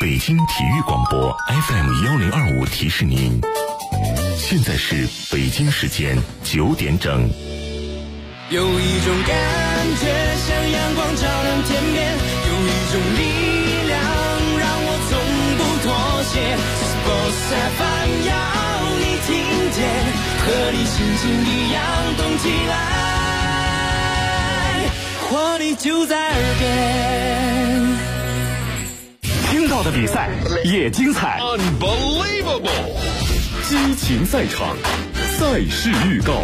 北京体育广播 FM1025提示您，现在是北京时间9点整。 有一种感觉像阳光照亮天边，有一种力量让我从不妥协。Boss FM 要你听见，和你心情一样动起来，活力就在耳边。 听到的比赛也精彩 Unbelievable 激情赛场，赛事预告。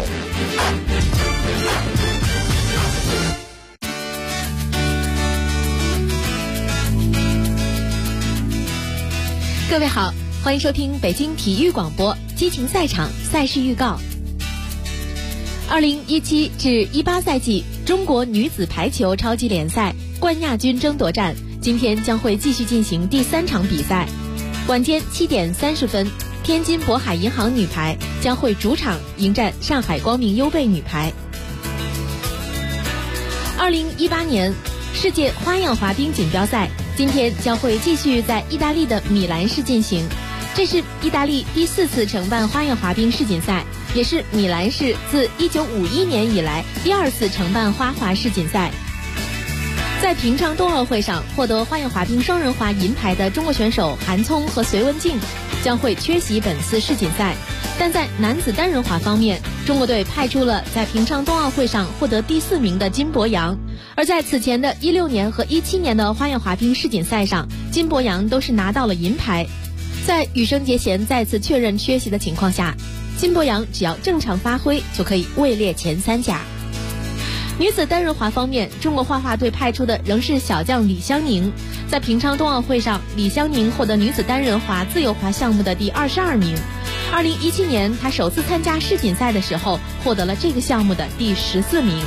各位好，欢迎收听北京体育广播激情赛场赛事预告。2017至18赛季中国女子排球超级联赛冠亚军争夺战今天将会继续进行第3场比赛。晚间7点30分，天津渤海银行女排将会主场迎战上海光明优贝女排。2018年世界花样滑冰锦标赛今天将会继续在意大利的米兰市进行，这是意大利第4次承办花样滑冰世锦赛，也是米兰市自1951年以来第2次承办花滑世锦赛。在平昌冬奥会上获得花样滑冰双人滑银牌的中国选手韩聪和隋文静将会缺席本次世锦赛，但在男子单人滑方面，中国队派出了在平昌冬奥会上获得第4名的金博洋，而在此前的16年和17年的花样滑冰世锦赛上，金博洋都是拿到了银牌。在羽生结弦再次确认缺席的情况下，金博洋只要正常发挥就可以位列前3甲。女子单人滑方面，中国花滑队派出的仍是小将李湘宁。在平昌冬奥会上，李湘宁获得女子单人滑自由滑项目的第22名。2017年，她首次参加世锦赛的时候，获得了这个项目的第14名。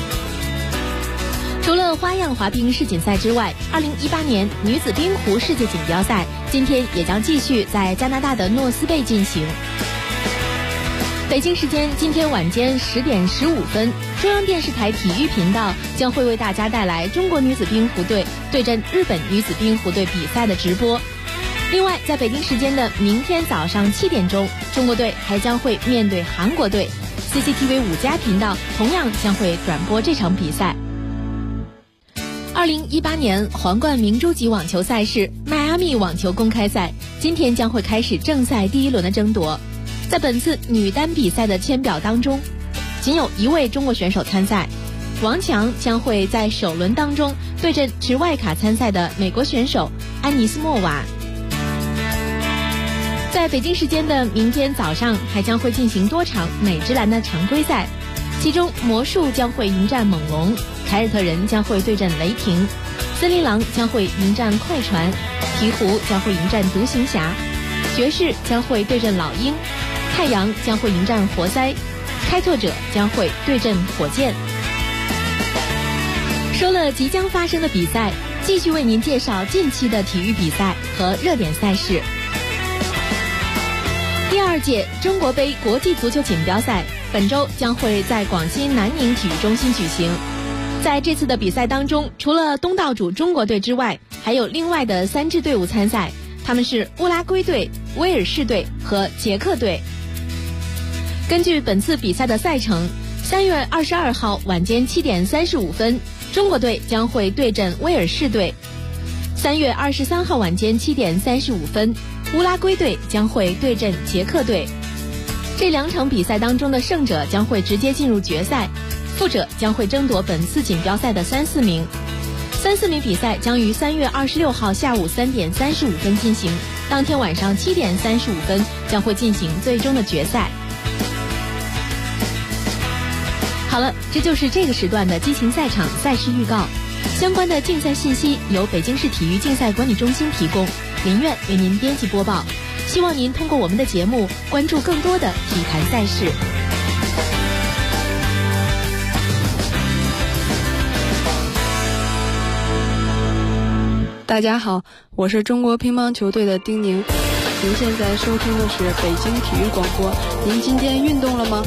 除了花样滑冰世锦赛之外，2018年女子冰壶世界锦标赛今天也将继续在加拿大的诺斯贝进行。北京时间今天晚间10点15分，中央电视台体育频道将会为大家带来中国女子冰壶队对阵日本女子冰壶队比赛的直播。另外，在北京时间的明天早上7点钟，中国队还将会面对韩国队， CCTV 5+频道同样将会转播这场比赛。2018年皇冠明珠级网球赛事迈阿密网球公开赛今天将会开始正赛第1轮的争夺。在本次女单比赛的签表当中，仅有1位中国选手参赛，王强将会在首轮当中对阵持外卡参赛的美国选手安妮斯莫娃。在北京时间的明天早上还将会进行多场美职篮的常规赛，其中魔术将会迎战猛龙，凯尔特人将会对阵雷霆，森林狼将会迎战快船，鹈鹕将会迎战独行侠，爵士将会对阵老鹰，太阳将会迎战活塞，开拓者将会对阵火箭。说了即将发生的比赛，继续为您介绍近期的体育比赛和热点赛事。第2届中国杯国际足球锦标赛本周将会在广西南宁体育中心举行。在这次的比赛当中，除了东道主中国队之外，还有另外的3支队伍参赛，他们是乌拉圭队、威尔士队和捷克队。根据本次比赛的赛程，3月22号晚间7点35分，中国队将会对阵威尔士队；3月23号晚间7点35分，乌拉圭队将会对阵捷克队。这2场比赛当中的胜者将会直接进入决赛，负者将会争夺本次锦标赛的3、4名。3、4名比赛将于3月26号下午3点35分进行，当天晚上7点35分将会进行最终的决赛。好了，这就是这个时段的激情赛场赛事预告。相关的竞赛信息由北京市体育竞赛管理中心提供，林苑为您编辑播报。希望您通过我们的节目关注更多的体坛赛事。 大家好，我是中国乒乓球队的丁宁。您现在收听的是北京体育广播。您今天运动了吗？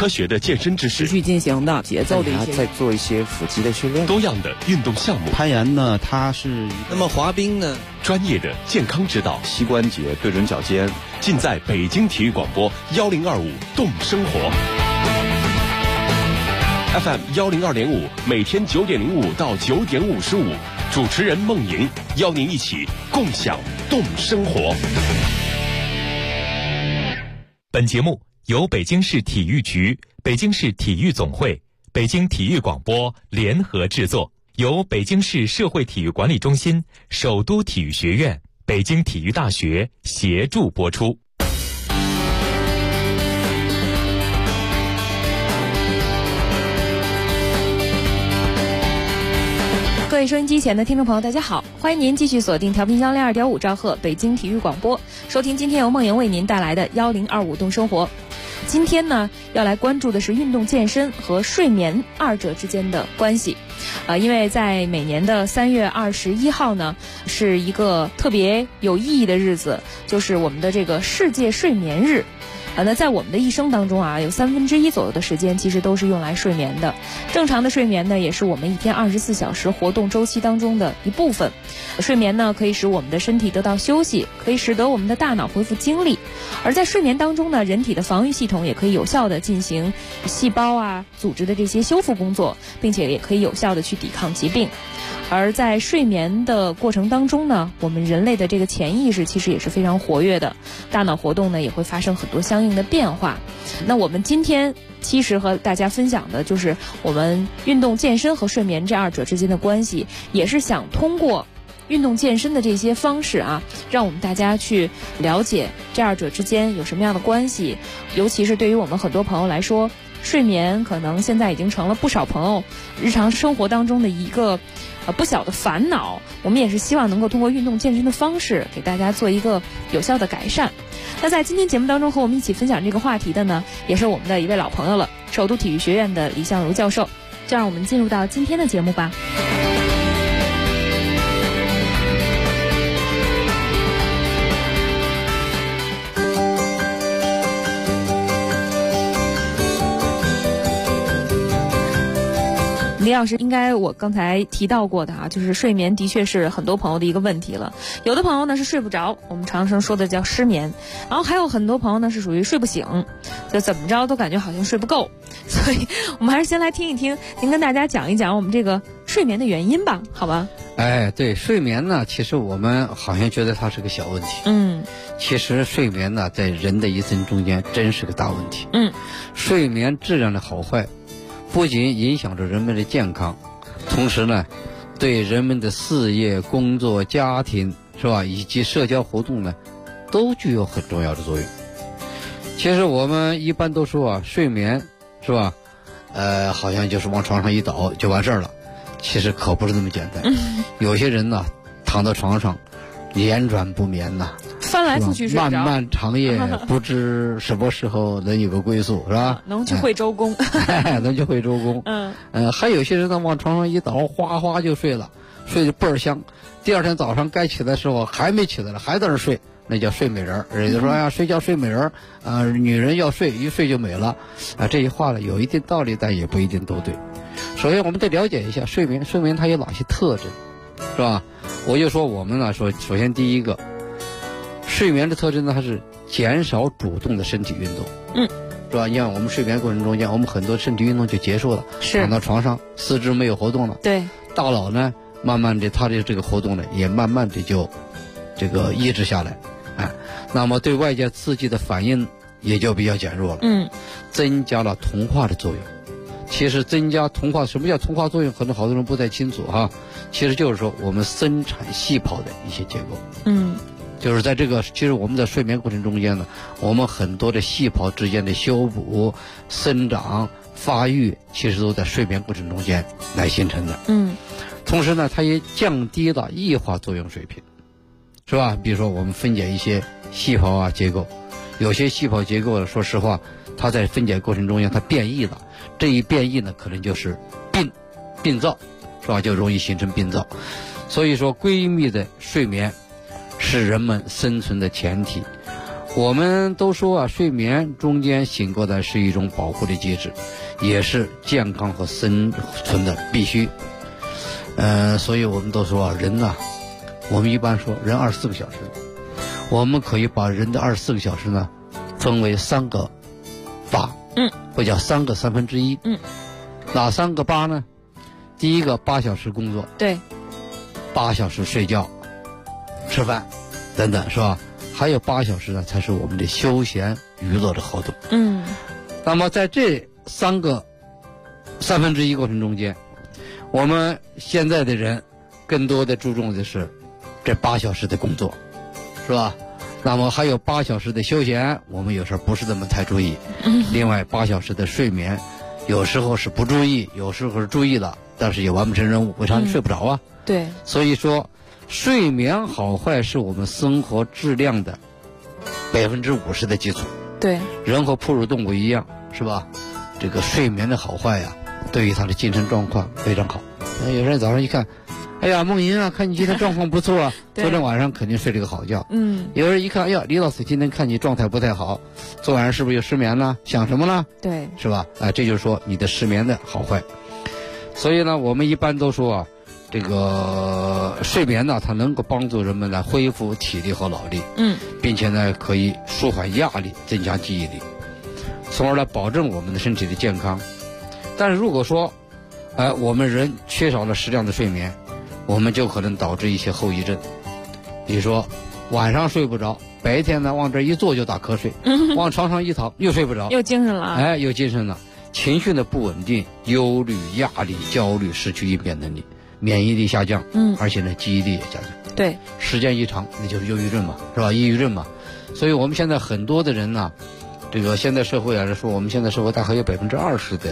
科学的健身知识， 持续进行的节奏的一些， 再做一些腹肌的训练， 多样的运动项目。 攀岩呢，它是那么滑冰呢， 专业的健康指导， 膝关节对准脚尖， 尽在北京体育广播1025动生活。FM 102.5，每天9点05到9点55，主持人孟莹邀您一起共享动生活。 本节目由北京市体育局、北京市体育总会、北京体育广播联合制作，由北京市社会体育管理中心、首都体育学院、北京体育大学协助播出。 各位收音机前的听众朋友，大家好，欢迎您继续锁定调频102.5兆赫北京体育广播，收听今天由孟莹为您带来的1025动生活。今天呢，要来关注的是运动健身和睡眠二者之间的关系。因为在每年的3月21号呢，是一个特别有意义的日子，就是我们的这个世界睡眠日。那在我们的一生当中啊，有1/3左右的时间其实都是用来睡眠的。正常的睡眠呢，也是我们一天24小时活动周期当中的一部分。睡眠呢，可以使我们的身体得到休息，可以使得我们的大脑恢复精力。而在睡眠当中呢，人体的防御系统也可以有效的进行细胞啊、组织的这些修复工作，并且也可以有效的去抵抗疾病。而在睡眠的过程当中呢，我们人类的这个潜意识其实也是非常活跃的，大脑活动呢也会发生很多相应的变化。那我们今天其实和大家分享的就是我们运动健身和睡眠这二者之间的关系，也是想通过运动健身的这些方式啊，让我们大家去了解这二者之间有什么样的关系。尤其是对于我们很多朋友来说，睡眠可能现在已经成了不少朋友日常生活当中的一个不小的烦恼。我们也是希望能够通过运动健身的方式给大家做一个有效的改善。那在今天节目当中和我们一起分享这个话题的呢，也是我们的一位老朋友了，首都体育学院的李相如教授。就让我们进入到今天的节目吧。李老师，应该我刚才提到过的啊，就是睡眠的确是很多朋友的一个问题了。有的朋友呢是睡不着，我们常常说的叫失眠，然后还有很多朋友呢是属于睡不醒，就怎么着都感觉好像睡不够。所以我们还是先来听一听您跟大家讲一讲我们这个睡眠的原因吧，好吧？ 对，睡眠呢，其实我们好像觉得它是个小问题。其实睡眠呢，在人的一生中间真是个大问题。睡眠质量的好坏，不仅影响着人们的健康，同时呢，对人们的事业、工作、家庭，是吧，以及社交活动呢，都具有很重要的作用。其实我们一般都说啊，睡眠是吧，好像就是往床上一倒就完事儿了。其实可不是那么简单。有些人呢，躺到床上连转不眠呐， 翻来覆去睡不着， 漫漫长夜不知什么时候能有个归宿，是吧？ 能去会周公。 能去会周公。还有些人呢，往床上一倒，哗哗就睡了，睡得倍儿香。第二天早上该起来的时候还没起来了，还在那睡，那叫睡美人。人家说呀，睡觉睡美人，女人要睡，一睡就美了。这句话呢有一定道理，但也不一定都对。首先我们得了解一下睡眠它有哪些特征，是吧？我就说我们呢说，首先第一个，睡眠的特征呢，它是减少主动的身体运动。是吧？因为我们睡眠过程中间，我们很多身体运动就结束了，躺到床上，四肢没有活动了。 对， 大脑呢，慢慢的，它的这个活动呢，也慢慢的就这个抑制下来。那么对外界刺激的反应也就比较减弱了。增加了同化的作用。其实增加同化，什么叫同化作用？可能好多人不太清楚哈。其实就是说我们生产细胞的一些结构。就是在这个，其实我们在睡眠过程中间呢，我们很多的细胞之间的修补、生长、发育，其实都在睡眠过程中间来形成的。同时呢，它也降低了异化作用水平，是吧？比如说我们分解一些细胞啊结构，有些细胞结构呢，说实话，它在分解过程中间它变异了，这一变异呢，可能就是病灶，是吧？就容易形成病灶。所以说，规律的睡眠是人们生存的前提。 我们都说啊，睡眠中间醒过来是一种保护的机制，也是健康和生存的必须。所以我们都说啊，人呐，我们一般说人24个小时，我们可以把人的24个小时呢分为3个8，或叫3个1/3。哪3个8呢？第一个8小时工作， 对 ，8小时睡觉、吃饭等等，是吧？还有8小时呢，才是我们的休闲娱乐的活动。那么在这3个1/3过程中间，我们现在的人更多的注重的是这8小时的工作，是吧？那么还有8小时的休闲，我们有时候不是那么太注意。另外8小时的睡眠，有时候是不注意，有时候是注意了，但是也完不成任务，为啥你睡不着啊？ 对， 所以说睡眠好坏是我们生活质量的50%的基础。 对， 人和哺乳动物一样，是吧？这个睡眠的好坏呀，对于他的精神状况非常好。有人早上一看，哎呀，梦莹啊，看你今天状况不错啊，昨天晚上肯定睡了个好觉。有人一看，哎呀，李老师今天看你状态不太好，昨晚上是不是有失眠了？想什么了？ 对， 是吧？这就是说你的失眠的好坏。所以呢，我们一般都说啊，这个睡眠呢，它能够帮助人们来恢复体力和脑力，并且呢，可以舒缓压力，增加记忆力，从而来保证我们的身体的健康。但是如果说，我们人缺少了适量的睡眠，我们就可能导致一些后遗症，比如说晚上睡不着，白天呢往这一坐就打瞌睡，往床上一躺又睡不着， 又精神了， 又精神了，情绪的不稳定，忧虑、压力、焦虑，失去应变能力，免疫力下降，而且呢记忆力也下降。 对， 时间一长，那就是忧郁症嘛，是吧？抑郁症嘛。所以我们现在很多的人呢，这个现在社会来说，我们现在社会大概有20%的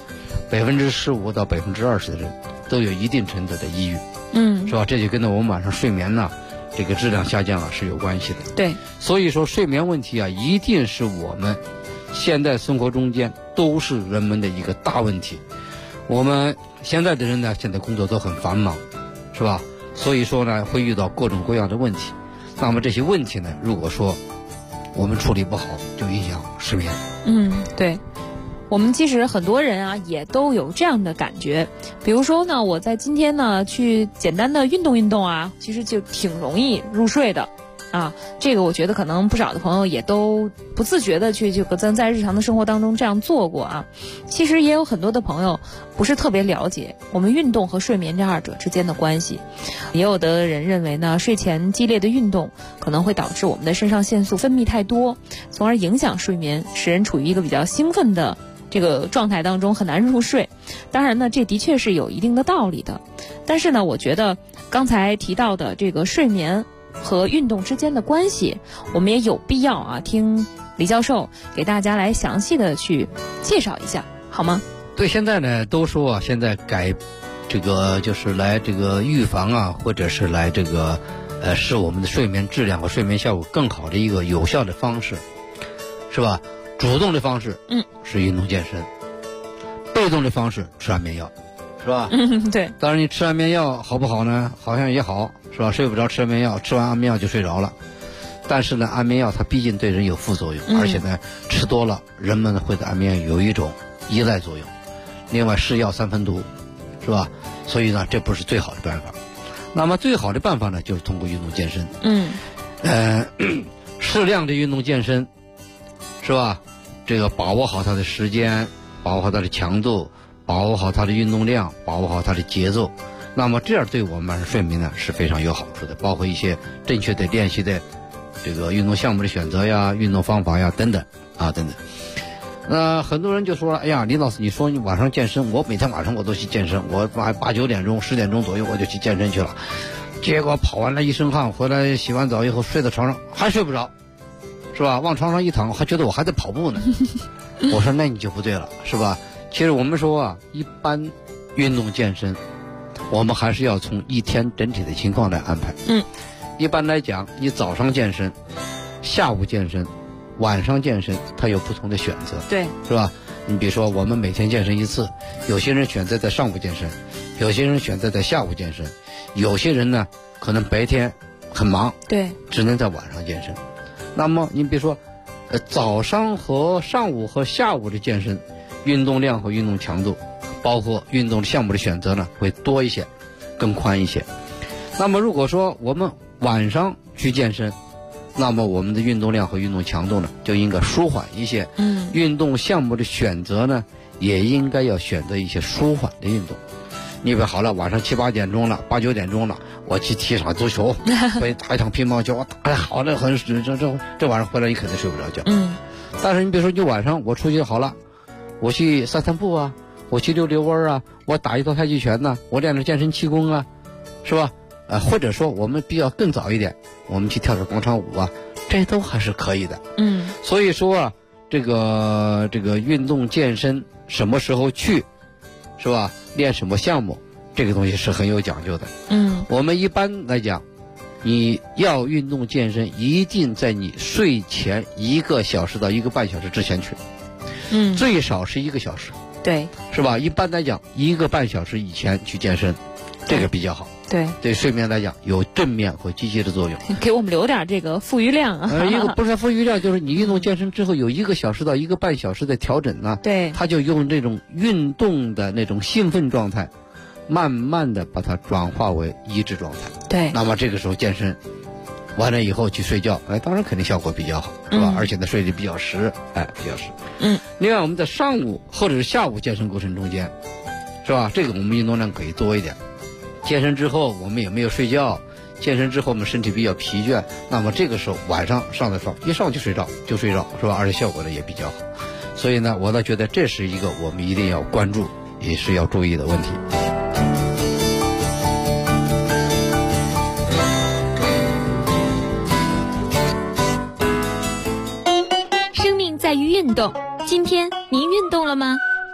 ，15%到20%的人都有一定程度的抑郁，是吧？这就跟着我们晚上睡眠呢，这个质量下降了是有关系的。 对， 所以说睡眠问题啊，一定是我们现代生活中间都是人们的一个大问题。我们现在的人呢，现在工作都很繁忙，是吧？所以说呢，会遇到各种各样的问题。那么这些问题呢，如果说我们处理不好，就影响失眠。 对。我们其实很多人啊，也都有这样的感觉。比如说呢，我在今天呢去简单的运动运动啊，其实就挺容易入睡的啊。这个我觉得可能不少的朋友也都不自觉的去咱在日常的生活当中这样做过啊。其实也有很多的朋友不是特别了解我们运动和睡眠这二者之间的关系。也有的人认为呢，睡前激烈的运动可能会导致我们的肾上腺素分泌太多，从而影响睡眠，使人处于一个比较兴奋的这个状态当中，很难入睡。当然呢，这的确是有一定的道理的。但是呢，我觉得刚才提到的这个睡眠和运动之间的关系，我们也有必要啊，听李教授给大家来详细的去介绍一下，好吗？ 对，现在呢都说啊，现在这个就是来这个预防啊，或者是来这个使我们的睡眠质量和睡眠效果更好的一个有效的方式，是吧？主动的方式，是运动健身；被动的方式吃安眠药，是吧？ 对。 当然，你吃安眠药好不好呢？好像也好，是吧？睡不着吃安眠药，吃完安眠药就睡着了。但是呢，安眠药它毕竟对人有副作用，而且呢，吃多了，人们会对安眠药有一种依赖作用。另外，是药三分毒，是吧？所以呢，这不是最好的办法。那么，最好的办法呢，就是通过运动健身。适量的运动健身，是吧？这个把握好它的时间，把握好它的强度，把握好它的运动量，把握好它的节奏。那么这样对我们晚上睡眠呢是非常有好处的，包括一些正确的练习的这个运动项目的选择呀、运动方法呀等等啊等等。很多人就说了，哎呀，李老师，你说你晚上健身，我每天晚上我都去健身，我8、9点钟、10点钟左右我就去健身去了，结果跑完了一身汗，回来洗完澡以后睡到床上还睡不着，是吧？往床上一躺，还觉得我还在跑步呢。我说那你就不对了，是吧？其实我们说啊，一般运动健身，我们还是要从一天整体的情况来安排。一般来讲，你早上健身、下午健身、晚上健身，它有不同的选择， 对， 是吧？你比如说，我们每天健身一次，有些人选择在上午健身，有些人选择在下午健身，有些人呢可能白天很忙， 对， 只能在晚上健身。 那么你比如说，早上和上午和下午的健身，运动量和运动强度，包括运动项目的选择呢，会多一些，更宽一些。那么如果说我们晚上去健身，那么我们的运动量和运动强度呢，就应该舒缓一些。运动项目的选择呢，也应该要选择一些舒缓的运动。你比如好了，晚上7、8点钟了，8、9点钟了，我去踢场足球，会打一场乒乓球，我打得好的很，这晚上回来你肯定睡不着觉。但是你比如说你晚上我出去好了，我去散散步啊，我去溜溜弯啊，我打一套太极拳呐，我练点健身气功啊，是吧？或者说我们比较更早一点，我们去跳点广场舞啊，这都还是可以的。所以说啊，这个运动健身什么时候去，是吧？练什么项目，这个东西是很有讲究的。我们一般来讲，你要运动健身，一定在你睡前1个小时到1个半小时之前去。最少是1个小时。 对， 是吧？一般来讲，1个半小时以前去健身，这个比较好。对睡眠来讲有正面和积极的作用， 给我们留点这个富余量啊。 一个不是富余量，就是你运动健身之后有1个小时到1个半小时的调整呢， 对， 它就用这种运动的那种兴奋状态，慢慢的把它转化为抑制状态。 对， 那么这个时候健身完了以后去睡觉，当然肯定效果比较好，是吧？而且呢睡得比较实，比较实。另外我们在上午或者是下午健身过程中间，是吧？这个我们运动量可以多一点。健身之后我们也没有睡觉，健身之后我们身体比较疲倦，那么这个时候晚上上的床一上就睡着，是吧？而且效果呢也比较好。所以呢，我倒觉得这是一个我们一定要关注，也是要注意的问题。 生命在于运动，今天您运动了吗？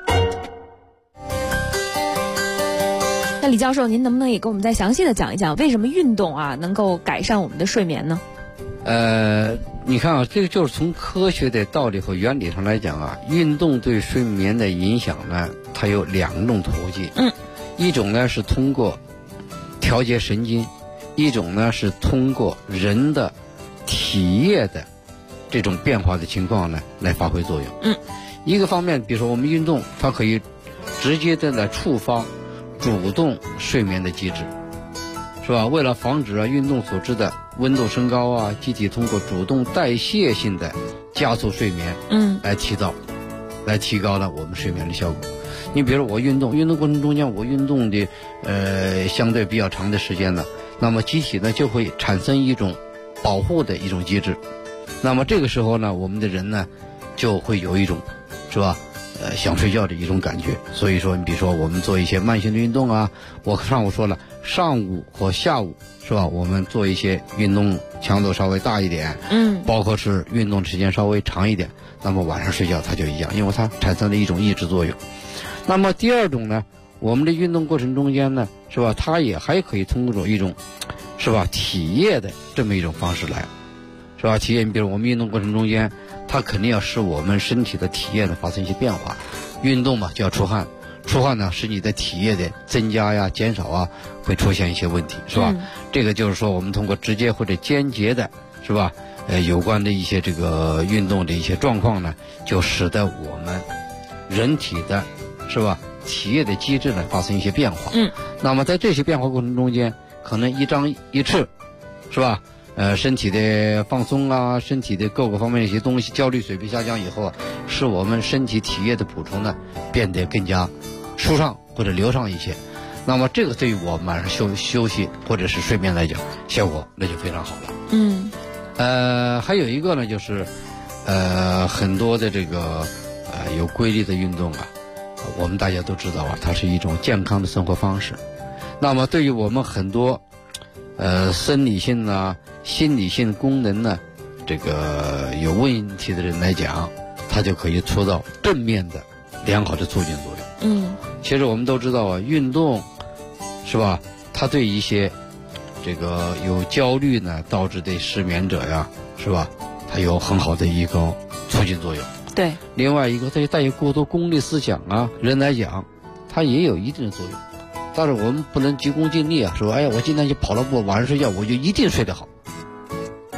那李教授，您能不能也给我们再详细的讲一讲，为什么运动啊能够改善我们的睡眠呢？ 你看啊，这个就是从科学的道理和原理上来讲啊，运动对睡眠的影响呢，它有2种途径。一种呢是通过调节神经，一种呢是通过人的体液的这种变化的情况呢来发挥作用。一个方面，比如说我们运动，它可以直接的来触发主动睡眠的机制，是吧？为了防止运动所致的温度升高啊，机体通过主动代谢性的加速睡眠，来提高了我们睡眠的效果。你比如我运动过程中间，我运动的相对比较长的时间呢，那么机体呢就会产生一种保护的一种机制，那么这个时候呢，我们的人呢就会有一种，是吧？想睡觉的一种感觉。所以说你比如说我们做一些慢性的运动啊，我上午说了，上午和下午，是吧？我们做一些运动强度稍微大一点，包括是运动时间稍微长一点，那么晚上睡觉它就一样，因为它产生了一种抑制作用。那么第二种呢，我们的运动过程中间呢，是吧？它也还可以通过一种，是吧？体液的这么一种方式来，是吧？体液，你比如我们运动过程中间，它肯定要使我们身体的体液呢发生一些变化。运动嘛就要出汗，出汗呢使你的体液的增加呀、减少啊，会出现一些问题，是吧？这个就是说我们通过直接或者间接的，是吧？有关的一些这个运动的一些状况呢，就使得我们人体的，是吧？体液的机制呢发生一些变化。那么在这些变化过程中间，可能一张一弛，是吧？身体的放松啊，身体的各个方面的一些东西，焦虑水平下降以后啊，使我们身体体液的补充呢变得更加舒畅或者流畅一些。那么这个对于我们晚上休息或者是睡眠来讲，效果那就非常好了。还有一个呢，就是很多的这个有规律的运动啊，我们大家都知道啊，它是一种健康的生活方式。那么对于我们很多生理性啊、心理性功能呢，这个有问题的人来讲，它就可以起到正面的良好的促进作用。其实我们都知道啊，运动，是吧？它对一些这个有焦虑呢导致的失眠者呀，是吧？它有很好的一个促进作用。 对。 另外一个，对带有过多功利思想啊人来讲，它也有一定的作用。但是我们不能急功近利啊，说哎呀，我今天就跑了步，晚上睡觉我就一定睡得好，是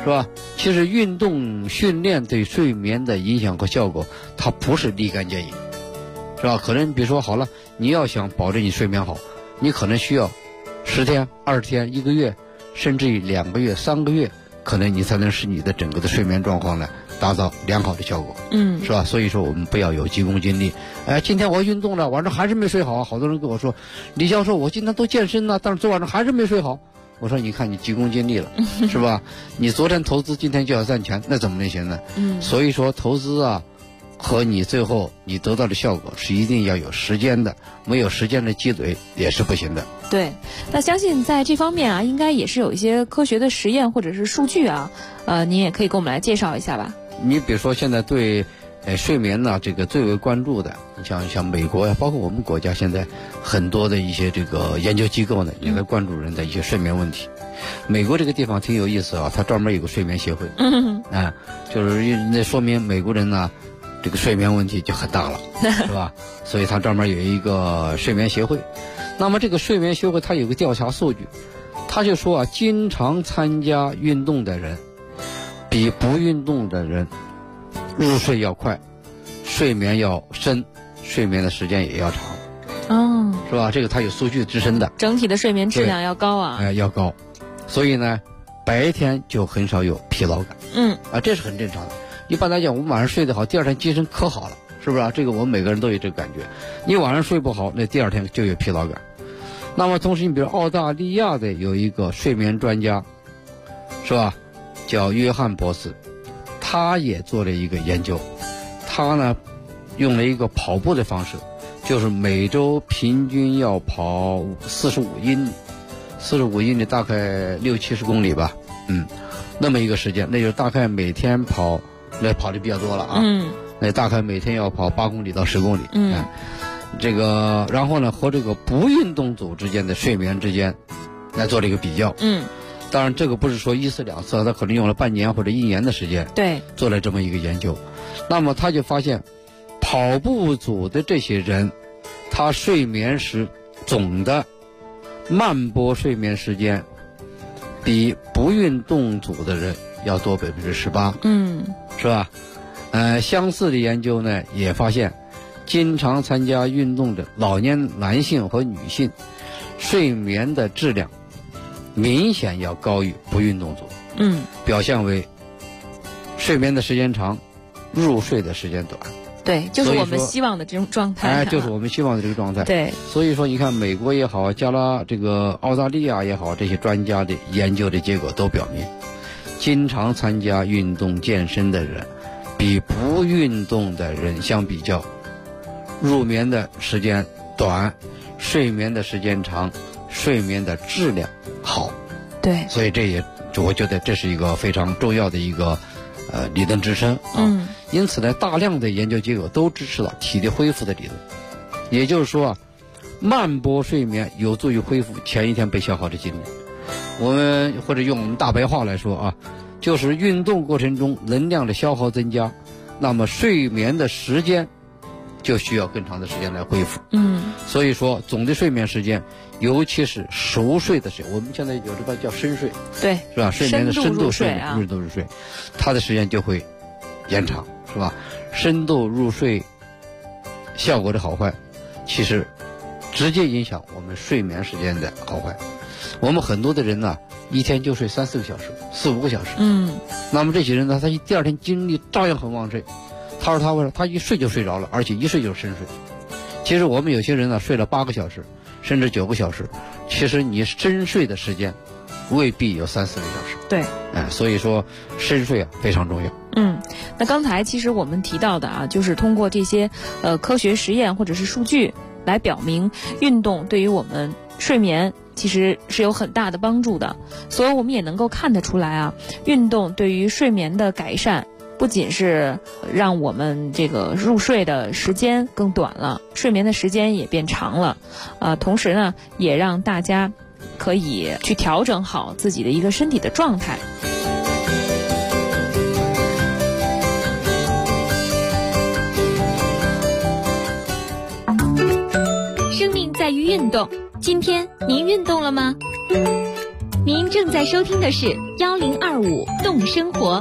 吧？其实运动训练对睡眠的影响和效果，它不是立竿见影，是吧？可能比如说好了，你要想保证你睡眠好，你可能需要10天、20天、1个月，甚至于2个月、3个月，可能你才能使你的整个的睡眠状况呢达到良好的效果，是吧？所以说我们不要有急功近利。今天我运动了，晚上还是没睡好，好多人跟我说，李教授，我今天都健身了，但是昨晚上还是没睡好。我说你看你急功近利了，是吧？你昨天投资，今天就要赚钱，那怎么能行呢？所以说投资啊，和你最后你得到的效果是一定要有时间的，没有时间的积累也是不行的。 对，那相信在这方面啊，应该也是有一些科学的实验或者是数据啊，您也可以给我们来介绍一下吧。 你比如说现在对睡眠呢，这个最为关注的，像美国呀，包括我们国家现在很多的一些这个研究机构呢，也在关注人的一些睡眠问题。美国这个地方挺有意思啊，它专门有个睡眠协会，就是那说明美国人呢，这个睡眠问题就很大了，是吧？所以它专门有一个睡眠协会。那么这个睡眠协会它有个调查数据，他就说啊，经常参加运动的人，比不运动的人入睡要快，睡眠要深，睡眠的时间也要长，是吧？这个它有数据支撑的， 整体的睡眠质量要高啊， 要高，所以呢，白天就很少有疲劳感，这是很正常的。一般来讲，我们晚上睡得好，第二天精神可好了，是不是啊？这个我们每个人都有这个感觉。你晚上睡不好，那第二天就有疲劳感。那么同时，你比如澳大利亚的有一个睡眠专家，是吧？叫约翰博士，他也做了一个研究，他呢用了一个跑步的方式，就是每周平均要跑45英里，45英里大概60-70公里吧，那么一个时间，那就大概每天跑，那跑的比较多了啊，那大概每天要跑8公里到10公里，这个然后呢和这个不运动组之间的睡眠之间来做了一个比较，当然这个不是说1次2次，他可能用了半年或者1年的时间， 对， 做了这么一个研究。那么他就发现，跑步组的这些人，他睡眠时总的慢波睡眠时间，比不运动组的人要多18%，是吧？相似的研究呢也发现，经常参加运动的老年男性和女性，睡眠的质量明显要高于不运动组，表现为睡眠的时间长，入睡的时间短。 对，就是我们希望的这种状态。 就是我们希望的这个状态。 对， 所以说你看美国也好，这个澳大利亚也好，这些专家的研究的结果都表明，经常参加运动健身的人，比不运动的人相比较，入眠的时间短，睡眠的时间长，睡眠的质量好。 对， 所以这也我觉得这是一个非常重要的一个理论支撑啊。因此呢，大量的研究结果都支持了体力恢复的理论，也就是说啊，慢波睡眠有助于恢复前一天被消耗的精力。我们或者用我们大白话来说啊，就是运动过程中能量的消耗增加，那么睡眠的时间就需要更长的时间来恢复。所以说总的睡眠时间，尤其是熟睡的时间，我们现在有这个叫深睡， 对， 是吧？睡眠的深度睡啊， 深度入睡，它的时间就会延长，是吧？深度入睡效果的好坏，其实直接影响我们睡眠时间的好坏。我们很多的人呢，一天就睡3-4个小时，4-5个小时。那么这些人呢，他第二天精力照样很旺盛。他说他为什么？他一睡就睡着了，而且一睡就是深睡。其实我们有些人呢，睡了8个小时，甚至9个小时，其实你深睡的时间未必有3-4个小时。 对， 所以说深睡啊非常重要。 那刚才其实我们提到的啊，就是通过这些科学实验或者是数据来表明，运动对于我们睡眠其实是有很大的帮助的。所以我们也能够看得出来啊，运动对于睡眠的改善，不仅是让我们这个入睡的时间更短了，睡眠的时间也变长了，同时呢，也让大家可以去调整好自己的一个身体的状态。 生命在于运动，今天您运动了吗？ 您正在收听的是1025动生活。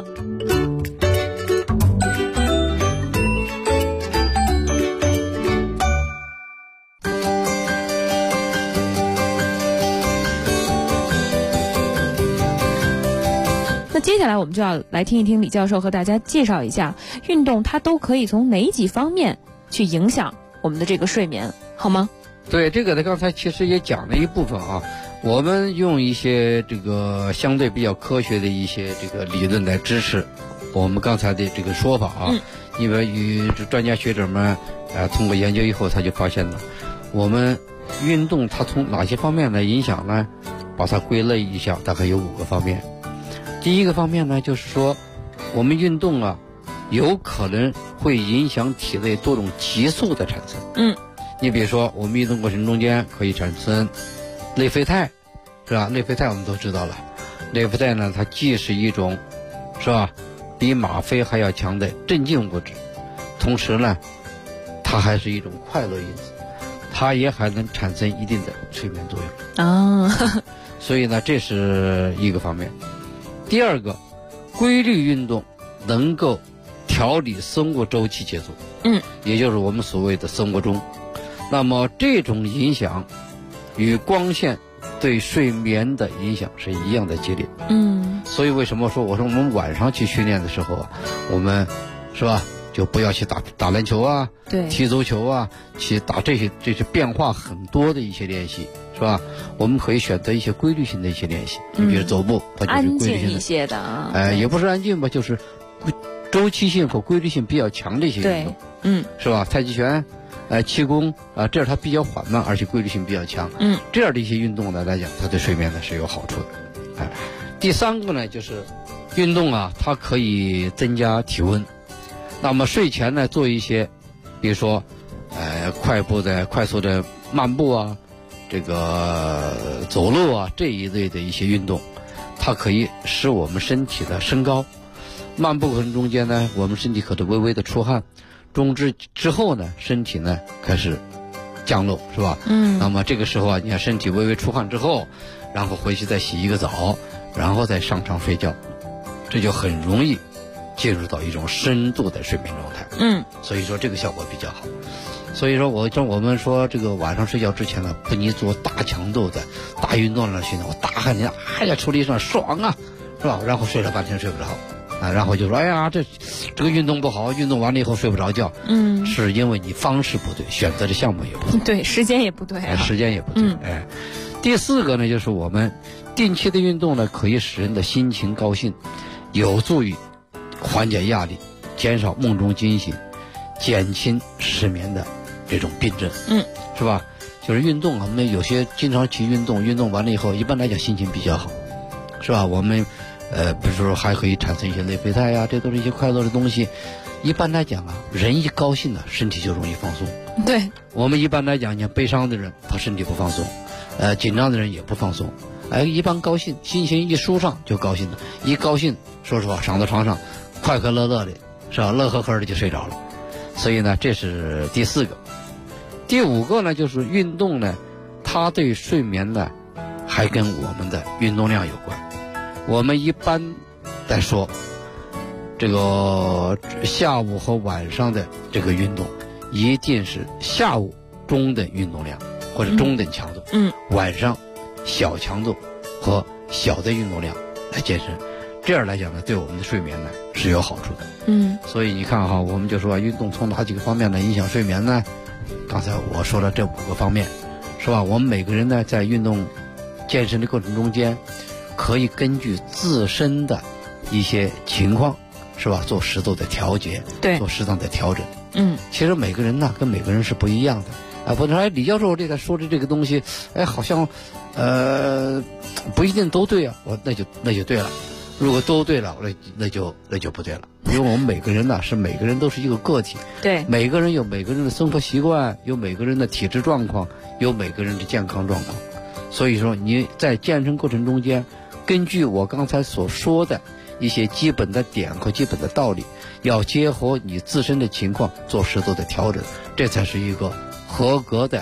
那接下来我们就要来听一听李教授和大家介绍一下运动它都可以从哪几方面去影响我们的这个睡眠，好吗？ 对，这个呢刚才其实也讲了一部分啊，我们用一些这个相对比较科学的一些这个理论来支持我们刚才的这个说法啊。因为与专家学者们通过研究以后，他就发现了我们运动它从哪些方面来影响呢？把它归类一下，大概有5个方面。第一个方面呢，就是说我们运动啊，有可能会影响体内多种激素的产生。你比如说我们运动过程中间可以产生内啡肽，是吧？内啡肽我们都知道了，内啡肽呢，它既是一种，是吧，比吗啡还要强的镇静物质，同时呢，它还是一种快乐因子，它也还能产生一定的催眠作用所以呢，这是一个方面。第二个，规律运动能够调理生物周期节奏，也就是我们所谓的生物钟。那么这种影响与光线对睡眠的影响是一样的激烈。所以为什么说我们晚上去训练的时候啊，我们是吧，就不要去打篮球啊， 对， 踢足球啊，去打这些变化很多的一些练习，是吧？我们可以选择一些规律性的一些练习，你比如走步，它就是规律性的， 安静一些的啊。 也不是安静吧，就是周期性和规律性比较强的一些运动，是吧？太极拳、气功啊，这样它比较缓慢，而且规律性比较强，这样的一些运动呢来讲，它对睡眠呢是有好处的。第三个呢，就是运动啊，它可以增加体温。那么睡前呢，做一些，比如说，快速的漫步啊，这个走路啊这一类的一些运动，它可以使我们身体的升高。漫步过程中间呢，我们身体可能微微的出汗，之后呢，身体呢开始降落，是吧？那么这个时候啊，你看身体微微出汗之后，然后回去再洗一个澡，然后再上床睡觉，这就很容易进入到一种深度的睡眠状态。所以说这个效果比较好。所以说我们说这个晚上睡觉之前呢，不宜做大强度的大运动的训练，我大汗你哎呀出了一身爽啊，是吧？然后睡了半天睡不着啊，然后就说哎呀这个运动不好，运动完了以后睡不着觉。是因为你方式不对，选择的项目也不对， 对，时间也不对时间也不对。第四个呢，就是我们定期的运动呢，可以使人的心情高兴，有助于缓解压力，减少梦中惊醒，减轻失眠的这种病症。是吧？就是运动我们有些经常去运动完了以后，一般来讲心情比较好，是吧？我们比如说还可以产生一些内啡肽呀，这都是一些快乐的东西。一般来讲啊，人一高兴呢，身体就容易放松。 对， 我们一般来讲，你看悲伤的人他身体不放松，紧张的人也不放松。一般高兴，心情一舒畅就高兴了，一高兴，说实话，上到床上快快乐乐的，是吧？乐呵呵的就睡着了。所以呢，这是第四个。第五个呢，就是运动呢，它对睡眠呢，还跟我们的运动量有关。我们一般来说，这个下午和晚上的这个运动，一定是下午中等运动量或者中等强度，晚上小强度和小的运动量来健身，这样来讲呢，对我们的睡眠呢是有好处的。所以你看哈，我们就说运动从哪几个方面来影响睡眠呢？刚才我说了这5个方面，是吧？我们每个人呢在运动健身的过程中间，可以根据自身的一些情况，是吧，做适度的调节， 对， 做适当的调整。其实每个人呢跟每个人是不一样的。不能说李教授这个说的这个东西，好像不一定都对啊。那就对了。如果都对了，那就不对了。因为我们每个人呢每个人都是一个个体， 对， 每个人有每个人的生活习惯，有每个人的体质状况，有每个人的健康状况。所以说你在健身过程中间，根据我刚才所说的一些基本的点和基本的道理，要结合你自身的情况做适度的调整，这才是一个合格的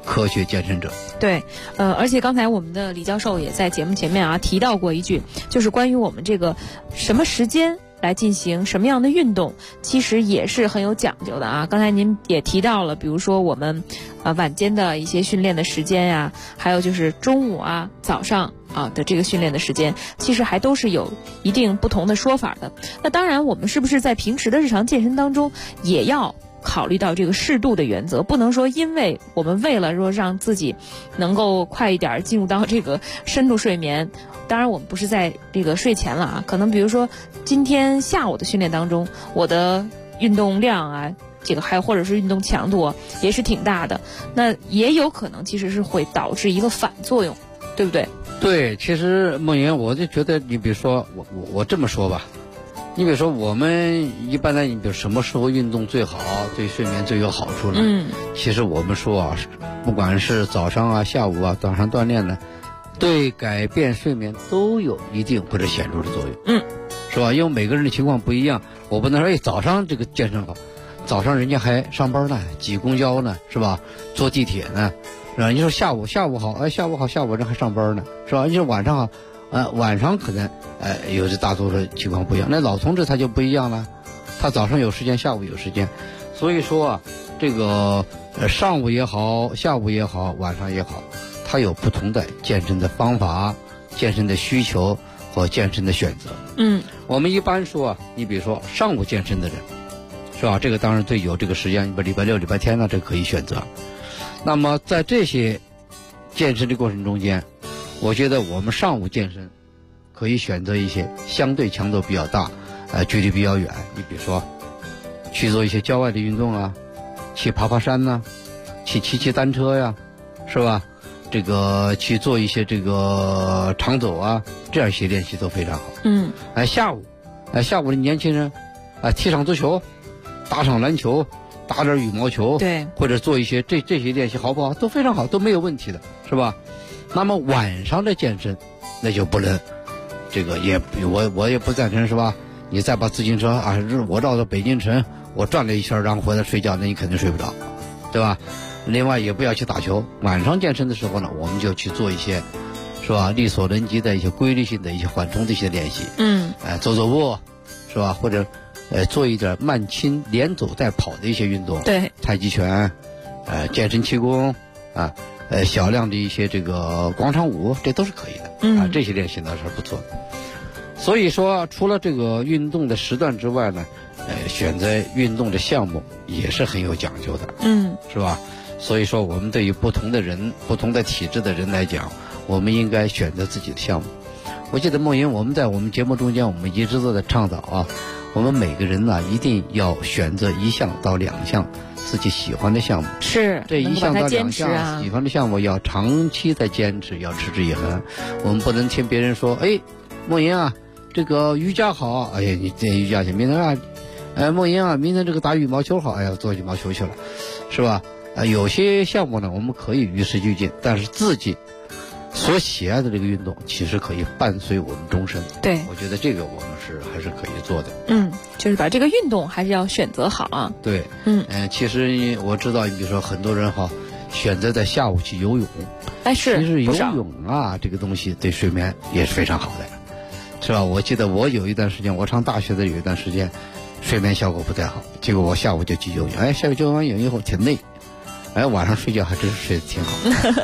科学健身者。 对，而且刚才我们的李教授也在节目前面提到过一句，就是关于我们这个什么时间来进行什么样的运动，其实也是很有讲究的啊。刚才您也提到了，比如说我们晚间的一些训练的时间呀，还有就是中午早上的这个训练的时间，其实还都是有一定不同的说法的。那当然，我们是不是在平时的日常健身当中也要考虑到这个适度的原则，不能说因为我们为了说让自己能够快一点进入到这个深度睡眠，当然我们不是在这个睡前了可能比如说今天下午的训练当中，我的运动量这个还有或者是运动强度也是挺大的，那也有可能其实是会导致一个反作用，对不对？ 对，其实梦莹，我就觉得你比如说我这么说吧，你比如说我们一般的，你比如什么时候运动最好，对睡眠最有好处呢？其实我们说不管是早上下午早上锻炼呢，对改变睡眠都有一定或者显著的作用。是吧？因为每个人的情况不一样，我不能说早上这个健身好，早上人家还上班呢，挤公交呢，是吧？坐地铁呢，是吧？你说下午好，下午人还上班呢，是吧？你说晚上好。晚上可能有的大多数情况不一样，那老同志他就不一样了，他早上有时间，下午有时间，所以说这个上午也好，下午也好，晚上也好，他有不同的健身的方法、健身的需求和健身的选择。我们一般说你比如说上午健身的人，是吧？这个当然对有这个时间，礼拜六、礼拜天呢，这可以选择。那么在这些健身的过程中间，我觉得我们上午健身可以选择一些相对强度比较大，距离比较远。你比如说去做一些郊外的运动去爬山呢，去骑单车呀，是吧？这个去做一些这个长走这样一些练习都非常好。下午的年轻人踢场足球，打场篮球，打点羽毛球， 对， 或者做一些这些练习好不好？都非常好，都没有问题的，是吧？那么晚上的健身，那就不能，这个我也不赞成，是吧？你再把自行车我绕到北京城，我转了一圈，然后回来睡觉，那你肯定睡不着，对吧？另外也不要去打球。晚上健身的时候呢，我们就去做一些，是吧？力所能及的一些规律性的一些缓冲的一些练习。走步，是吧？或者做一点慢轻连走带跑的一些运动。 对， 太极拳，健身气功小量的一些这个广场舞，这都是可以的。这些练习呢是不错的。所以说，除了这个运动的时段之外呢，选择运动的项目也是很有讲究的。是吧？所以说，我们对于不同的人、不同的体质的人来讲，我们应该选择自己的项目。我记得梦莹，我们在我们节目中间，我们一直都在倡导我们每个人呢一定要选择1项到2项自己喜欢的项目。 是这1项到2项喜欢的项目要长期的坚持，要持之以恒。我们不能听别人说，梦莹这个瑜伽好，你练瑜伽去。明天梦莹明天这个打羽毛球好，做羽毛球去了，是吧？有些项目呢，我们可以与时俱进，但是自己所喜爱的这个运动，其实可以伴随我们终身。 对， 我觉得这个我们还是可以做的。 就是把这个运动还是要选择好对，其实我知道，你比如说很多人选择在下午去游泳， 是， 其实游泳这个东西对睡眠也是非常好的，是吧？我记得我有一段时间，我上大学的有一段时间，睡眠效果不太好，结果我下午就去游泳，下午游完泳以后挺累，晚上睡觉还真是睡得挺好。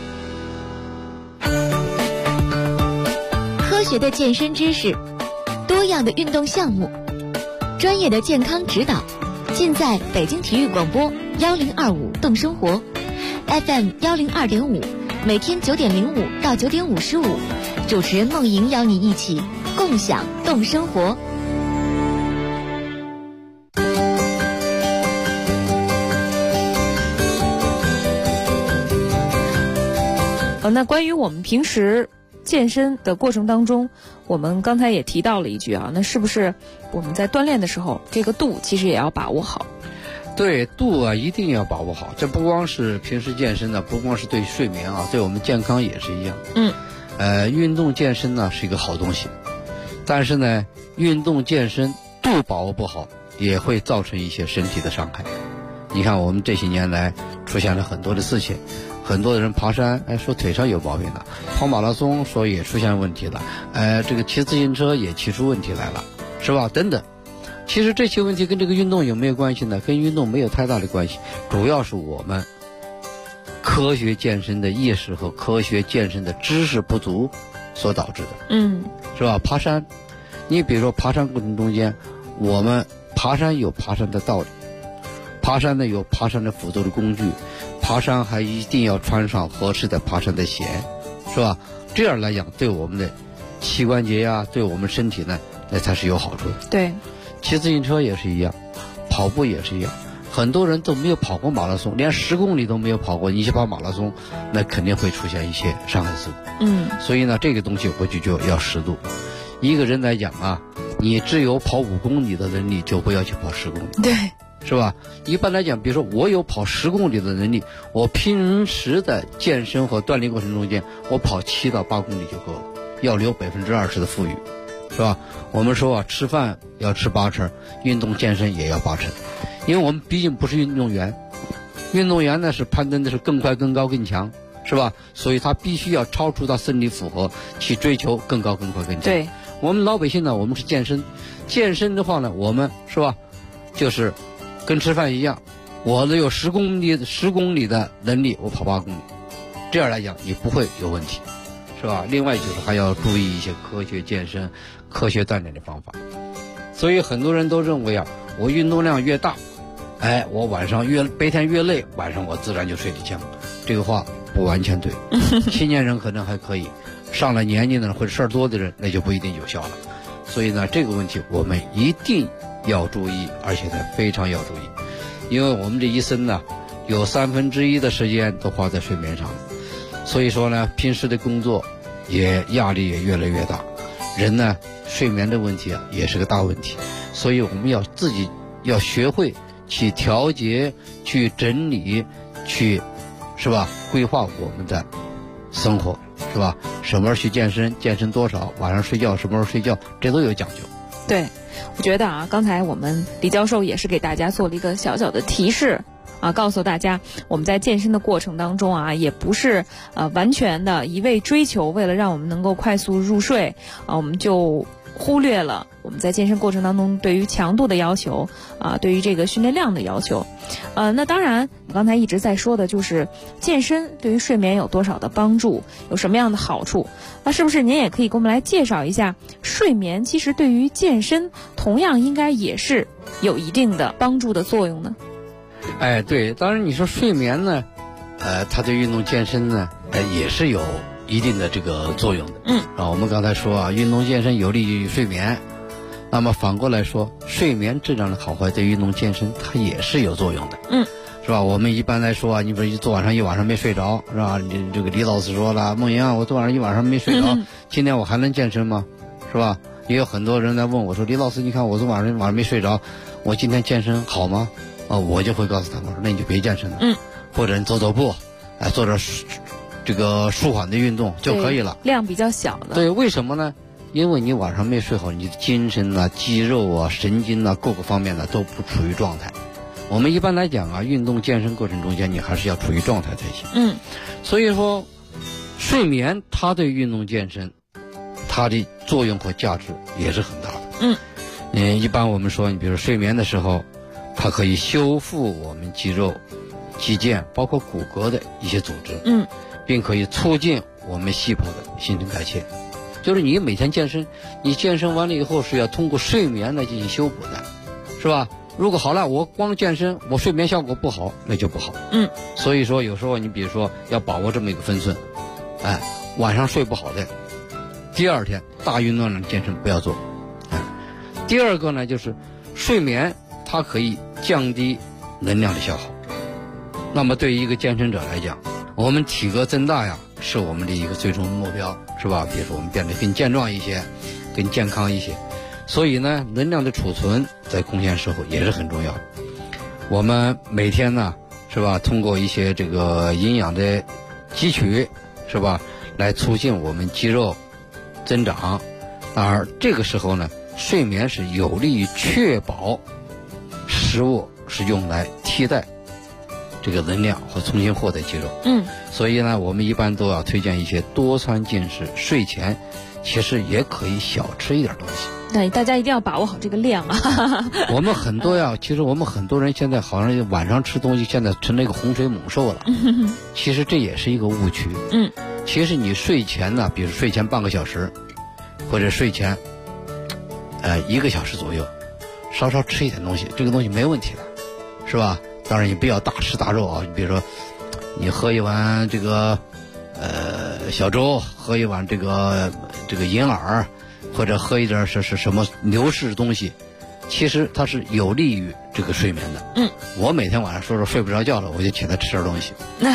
科学的健身知识，多样的运动项目，专业的健康指导，尽在北京体育广播1025动生活 FM 102.5，每天9点05到9点55，主持人梦莹邀你一起共享动生活。 那关于我们平时健身的过程当中，我们刚才也提到了一句那是不是我们在锻炼的时候，这个度其实也要把握好？ 对，度一定要把握好。这不光是平时健身不光是对睡眠对我们健康也是一样。运动健身呢是一个好东西，但是呢，运动健身度把握不好，也会造成一些身体的伤害。你看我们这些年来出现了很多的事情， 很多的人爬山，说腿上有毛病了；跑马拉松说也出现问题了；这个骑自行车也骑出问题来了，是吧？等等。其实这些问题跟这个运动有没有关系呢？跟运动没有太大的关系，主要是我们科学健身的意识和科学健身的知识不足所导致的。是吧？爬山，你比如说爬山过程中间，我们爬山有爬山的道理，爬山呢有爬山的辅助的工具，爬山还一定要穿上合适的爬山的鞋，是吧？这样来讲，对我们的膝关节呀，对我们身体呢，那才是有好处的。 对， 骑自行车也是一样，跑步也是一样。很多人都没有跑过马拉松，连10公里都没有跑过，你去跑马拉松，那肯定会出现一些伤害事故。所以呢，这个东西我就要适度。一个人来讲啊，你只有跑5公里的能力，就不要去跑10公里。 对， 是吧？一般来讲，比如说我有跑10公里的能力，我平时的健身和锻炼过程中间，我跑7到8公里就够了，要留20%的富裕，是吧？我们说啊，吃饭要吃8成，运动健身也要8成，因为我们毕竟不是运动员，运动员呢是攀登的是更快、更高、更强，是吧？所以他必须要超出他生理负荷，去追求更高、更快、更强。 对， 我们老百姓呢，我们是健身，健身的话呢，我们是吧，就是跟吃饭一样，我有10公里的能力，我跑8公里，这样来讲你不会有问题，是吧？另外就是还要注意一些科学健身、科学锻炼的方法。所以很多人都认为啊，我运动量越大，我晚上白天越累，晚上我自然就睡得香。这个话不完全对，青年人可能还可以，上了年纪的人或者事儿多的人，那就不一定有效了。所以呢，这个问题我们一定要注意，而且呢非常要注意，因为我们这一生呢，有1/3的时间都花在睡眠上，所以说呢，平时的工作压力也越来越大，人呢睡眠的问题啊也是个大问题，所以我们要自己要学会去调节、去整理、去是吧规划我们的生活，是吧？什么时候去健身，健身多少，晚上睡觉什么时候睡觉，这都有讲究。 对，我觉得啊，刚才我们李教授也是给大家做了一个小小的提示啊，告诉大家我们在健身的过程当中啊，也不是完全的一味追求，为了让我们能够快速入睡啊，我们就忽略了我们在健身过程当中对于强度的要求啊，对于这个训练量的要求。那当然我刚才一直在说的就是健身对于睡眠有多少的帮助，有什么样的好处。那是不是您也可以给我们来介绍一下，睡眠其实对于健身同样应该也是有一定的帮助的作用呢？ 对，当然你说睡眠呢，它对运动健身呢，也是有一定的这个作用的。我们刚才说啊，运动健身有利于睡眠，那么反过来说，睡眠质量的好坏对运动健身它也是有作用的。是吧？我们一般来说啊，你比如昨晚上一晚上没睡着，是吧？你这个李老师说了，梦莹啊，我昨晚上一晚上没睡着，今天我还能健身吗？是吧？也有很多人在问我说，李老师，你看我昨晚上没睡着，我今天健身好吗？我就会告诉他们说，那你就别健身了，或者你走走步，做点这个舒缓的运动就可以了， 量比较小的。 对，为什么呢？因为你晚上没睡好，你的精神啊、肌肉啊、神经啊各个方面呢都不处于状态。我们一般来讲啊，运动健身过程中间，你还是要处于状态才行。所以说，睡眠它对运动健身，它的作用和价值也是很大的。一般我们说，你比如睡眠的时候，它可以修复我们肌肉、肌腱，包括骨骼的一些组织，并可以促进我们细胞的新陈代谢。就是你每天健身，你健身完了以后是要通过睡眠来进行修补的，是吧？如果好了，我光健身，我睡眠效果不好，那就不好。所以说有时候你比如说要把握这么一个分寸，晚上睡不好的，第二天大运动量健身不要做。第二个呢，就是睡眠它可以降低能量的消耗。那么对于一个健身者来讲，我们体格增大呀，是我们的一个最终的目标，是吧？比如说我们变得更健壮一些，更健康一些。所以呢，能量的储存在空闲时候也是很重要的。我们每天呢，是吧，通过一些这个营养的汲取，是吧，来促进我们肌肉增长。而这个时候呢，睡眠是有利于确保食物是用来替代这个能量和重新获得肌肉。所以呢，我们一般都要推荐一些多餐进食，睡前其实也可以小吃一点东西。 对，大家一定要把握好这个量啊。 我们很多其实我们很多人现在好像晚上吃东西，现在成那个洪水猛兽了。其实这也是一个误区。其实你睡前呢，比如睡前半个小时，或者睡前1个小时左右，稍稍吃一点东西，这个东西没问题的，是吧？当然你不要大吃大肉啊，你比如说你喝一碗这个小粥，喝一碗这个银耳，或者喝一点是什么牛式东西，其实它是有利于这个睡眠的。我每天晚上说睡不着觉了，我就起来吃点东西。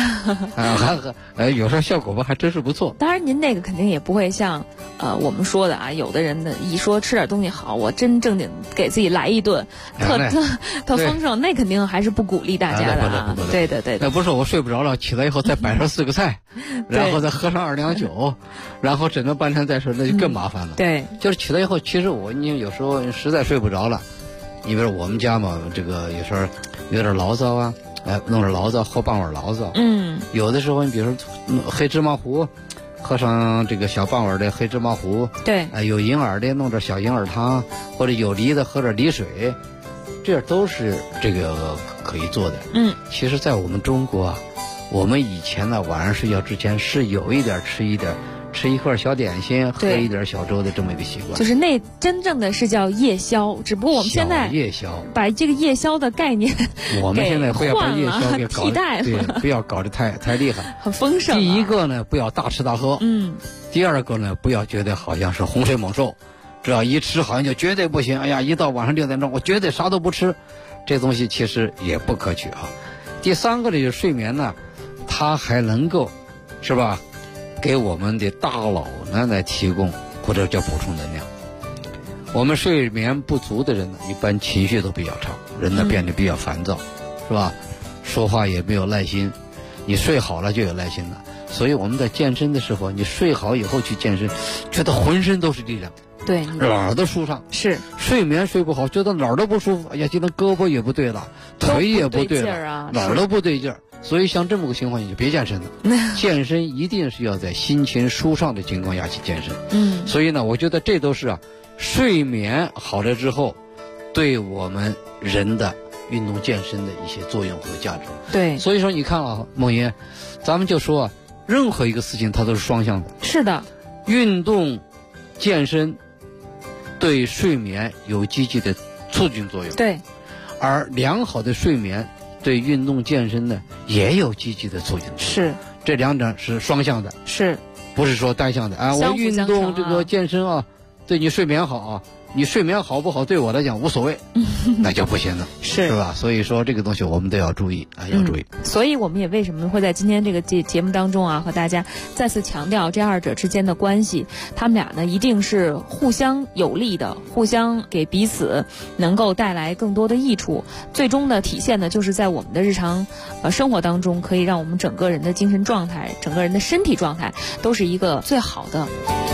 有时候效果吧还真是不错。 当然您那个肯定也不会像我们说的啊，有的人呢一说吃点东西好，我真正经给自己来一顿特丰盛，那肯定还是不鼓励大家的啊。对对对， 那不是我睡不着了，起来以后再摆上4个菜，然后再喝上2两酒，然后整个半天再睡，那就更麻烦了。 对， 就是起来以后，其实你有时候实在睡不着了，你比如我们家嘛，这个有时候有点醪糟啊，弄点醪糟，喝半碗醪糟。有的时候你比如说黑芝麻糊，喝上这个小半碗的黑芝麻糊。 对， 有银耳的弄点小银耳汤，或者有梨的喝点梨水，这都是这个可以做的。其实在我们中国啊，我们以前呢晚上睡觉之前是有一点吃一块小点心，喝一点小粥的这么一个习惯。 就是那真正的是叫夜宵，只不过我们现在夜宵把这个夜宵的概念我们现在不要把夜宵给替代了， 对，不要搞得太厉害， 很丰盛。 第一个呢，不要大吃大喝。第二个呢，不要觉得好像是洪水猛兽，只要一吃好像就绝对不行。哎呀，一到晚上6点钟，我绝对啥都不吃，这东西其实也不可取啊。第三个呢，就是睡眠呢，它还能够，是吧？给我们的大脑呢来提供或者叫补充能量。我们睡眠不足的人呢，一般情绪都比较差，人呢变得比较烦躁，是吧？说话也没有耐心。你睡好了就有耐心了。所以我们在健身的时候，你睡好以后去健身，觉得浑身都是力量， 对， 哪儿都舒畅。 是睡眠睡不好，觉得哪儿都不舒服。哎呀，今天胳膊也不对了，腿也不对了，哪儿都不对劲儿。所以像这么个情况，你就别健身了。健身一定是要在心情舒畅的情况下去健身。所以呢，我觉得这都是睡眠好了之后，对我们人的运动健身的一些作用和价值。 对， 所以说你看啊，梦莹，咱们就说任何一个事情它都是双向的。 是的， 运动健身对睡眠有积极的促进作用。 对， 而良好的睡眠对运动健身呢也有积极的促进。 是， 这两者是双向的， 是不是说单向的啊？我运动这个健身啊，对你睡眠好啊，你睡眠好不好对我来讲无所谓，那就不行了，是吧？所以说这个东西我们都要注意啊，要注意。 所以我们也为什么会在今天这个节目当中啊，和大家再次强调这二者之间的关系，他们俩呢一定是互相有利的，互相给彼此能够带来更多的益处。最终的体现呢，就是在我们的日常生活当中，可以让我们整个人的精神状态、整个人的身体状态都是一个最好的。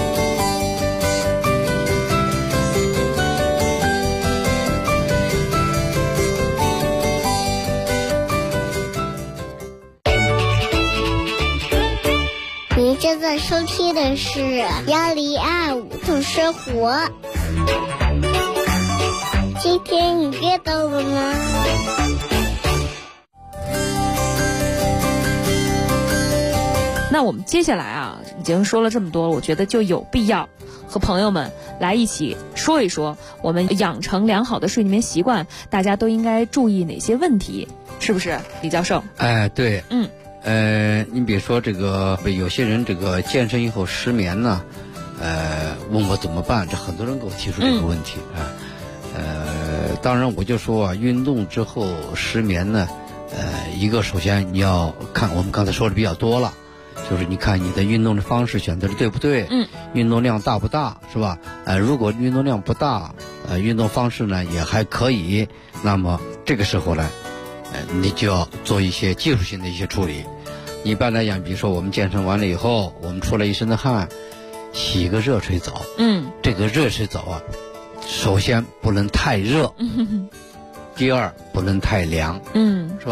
您正在收听的是1025动生活。今天你阅到了吗？ 那我们接下来啊，已经说了这么多了，我觉得就有必要和朋友们来一起说一说，我们养成良好的睡眠习惯，大家都应该注意哪些问题，是不是，李教授？ 哎，对，你比如说这个有些人这个健身以后失眠呢，问我怎么办？这很多人给我提出这个问题啊。当然我就说啊，运动之后失眠呢，一个首先你要看，我们刚才说的比较多了，就是你看你的运动的方式选择的对不对，运动量大不大，是吧？如果运动量不大，运动方式呢也还可以，那么这个时候呢，你就要做一些技术性的一些处理。一般来讲，比如说我们健身完了以后，我们出了一身的汗，洗个热水澡。这个热水澡啊，首先不能太热，第二不能太凉，是吧？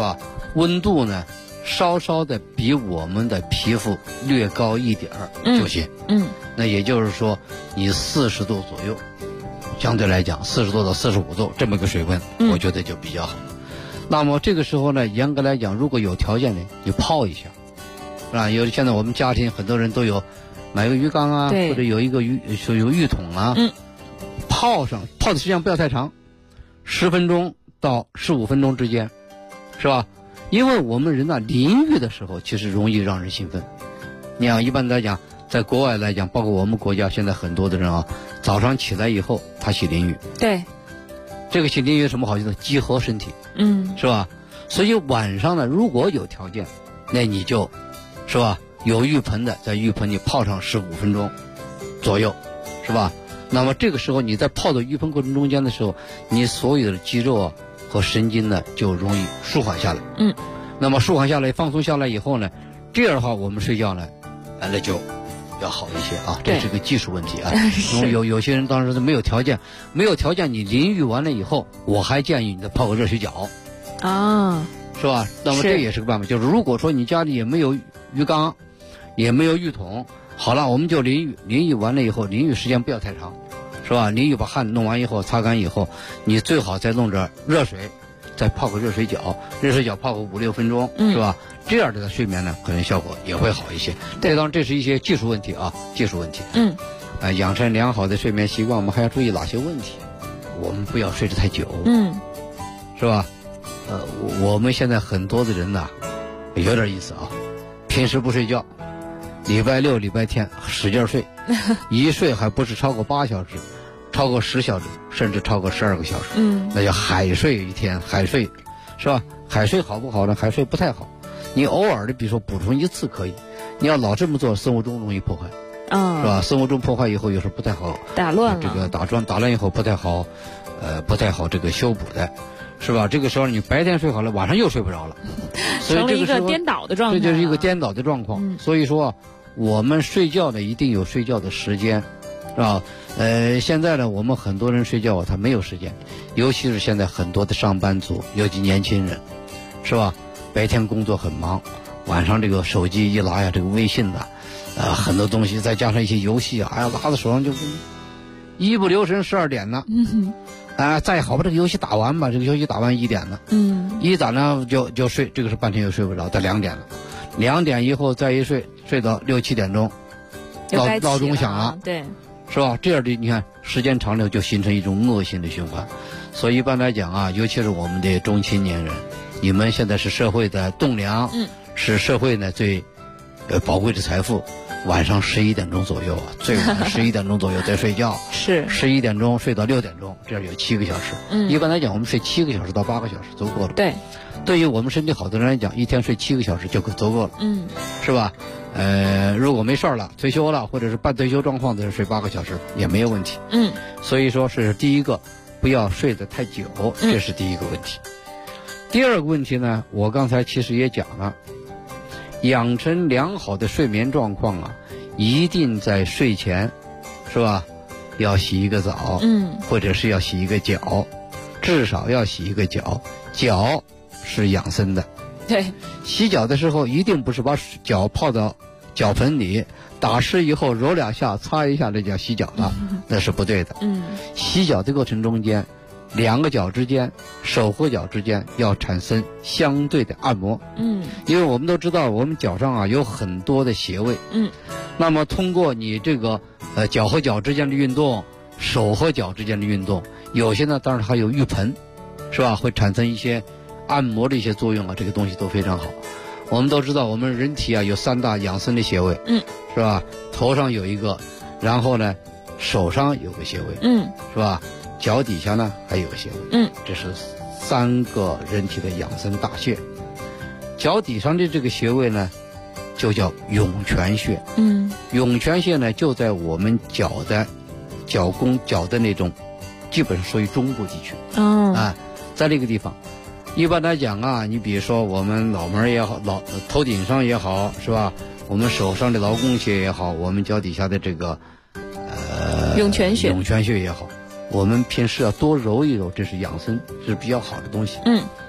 温度呢稍稍的比我们的皮肤略高一点就行。那也就是说你40度左右，相对来讲40度到45度这么个水温，我觉得就比较好。那么这个时候呢，严格来讲，如果有条件呢，你泡一下，是吧？现在我们家庭很多人都有买个鱼缸啊，或者有一个有浴桶啊，泡的时间不要太长，10分钟到15分钟之间，是吧？因为我们人淋浴的时候其实容易让人兴奋。你看一般来讲，在国外来讲，包括我们国家现在很多的人早上起来以后他洗淋浴。对，这个洗淋浴有什么好处呢？激活身体，是吧？所以晚上呢，如果有条件，那你就是吧，有浴盆的，在浴盆里泡上15分钟左右，是吧？那么这个时候你在泡的浴盆过程中间的时候，你所有的肌肉和神经呢就容易舒缓下来。那么舒缓下来放松下来以后呢，这样的话我们睡觉呢那就要好一些啊，这是个技术问题啊。有些人当时没有条件，你淋浴完了以后，我还建议你再泡个热水脚是吧？那么这也是个办法，就是如果说你家里也没有鱼缸，也没有浴桶，好了，我们就淋浴完了以后，淋浴时间不要太长，是吧？淋浴把汗弄完以后，擦干以后，你最好再弄点热水，再泡个热水脚泡个5-6分钟，是吧？这样的睡眠呢，可能效果也会好一些。当然这是一些技术问题啊，养成良好的睡眠习惯，我们还要注意哪些问题？我们不要睡得太久，是吧？我们现在很多的人有点意思啊，平时不睡觉，礼拜六、礼拜天使劲睡，一睡还不是超过8小时，超过10小时，甚至超过12个小时，那叫海睡一天，海睡，是吧？海睡好不好呢？海睡不太好，你偶尔的比如说补充1次可以，你要老这么做，生物钟容易破坏，是吧？生物钟破坏以后有时候不太好，打乱了，这个打乱以后不太好这个修补的。是吧？这个时候你白天睡好了，晚上又睡不着了， 成了一个颠倒的状态。 这就是一个颠倒的状况。所以说，我们睡觉呢一定有睡觉的时间，是吧？现在呢，我们很多人睡觉他没有时间，尤其是现在很多的上班族，尤其年轻人，是吧？白天工作很忙，晚上这个手机一拿呀，这个微信很多东西，再加上一些游戏拉在手上就一不留神12点了。再好把这个游戏打完吧，这个游戏打完1点了，一打呢就睡，这个是半天又睡不着，到2点了，2点以后再一睡到6-7点钟，闹钟响了，对，是吧？这样的你看时间长了就形成一种恶性的循环。所以一般来讲尤其是我们的中青年人，你们现在是社会的栋梁，是社会呢最宝贵的财富。晚上11点钟左右最晚11点钟左右再睡觉，是11点钟睡到6点钟，这样有7个小时。一般来讲，我们睡7个小时到8个小时足够了。对，对于我们身体好的人来讲，一天睡7个小时就足够了。是吧？如果没事了，退休了或者是半退休状况的人睡8个小时也没有问题。所以说是第一个，不要睡得太久，这是第一个问题。第二个问题呢，我刚才其实也讲了。养成良好的睡眠状况一定在睡前，是吧？要洗一个澡，或者是要洗一个脚，至少要洗一个脚。脚是养生的，对。洗脚的时候一定不是把脚泡到脚盆里，打湿以后揉2下，擦一下，这叫洗脚了，那是不对的。洗脚的过程中间，2个脚之间，手和脚之间要产生相对的按摩。因为我们都知道，我们脚上有很多的穴位。那么通过你这个脚和脚之间的运动，手和脚之间的运动，有些呢当然还有浴盆，是吧？会产生一些按摩的一些作用这个东西都非常好。我们都知道，我们人体有3大养生的穴位，是吧？头上有一个，然后呢手上有个穴位，是吧？脚底下呢还有个穴位，这是3个人体的养生大穴。脚底上的这个穴位呢，就叫涌泉穴。涌泉穴呢就在我们脚的那种，基本上属于中部地区。在这个地方，一般来讲你比如说我们脑门也好，头顶上也好，是吧？我们手上的劳宫穴也好，我们脚底下的这个涌泉穴也好。我们平时要多揉一揉，这是养生是比较好的东西。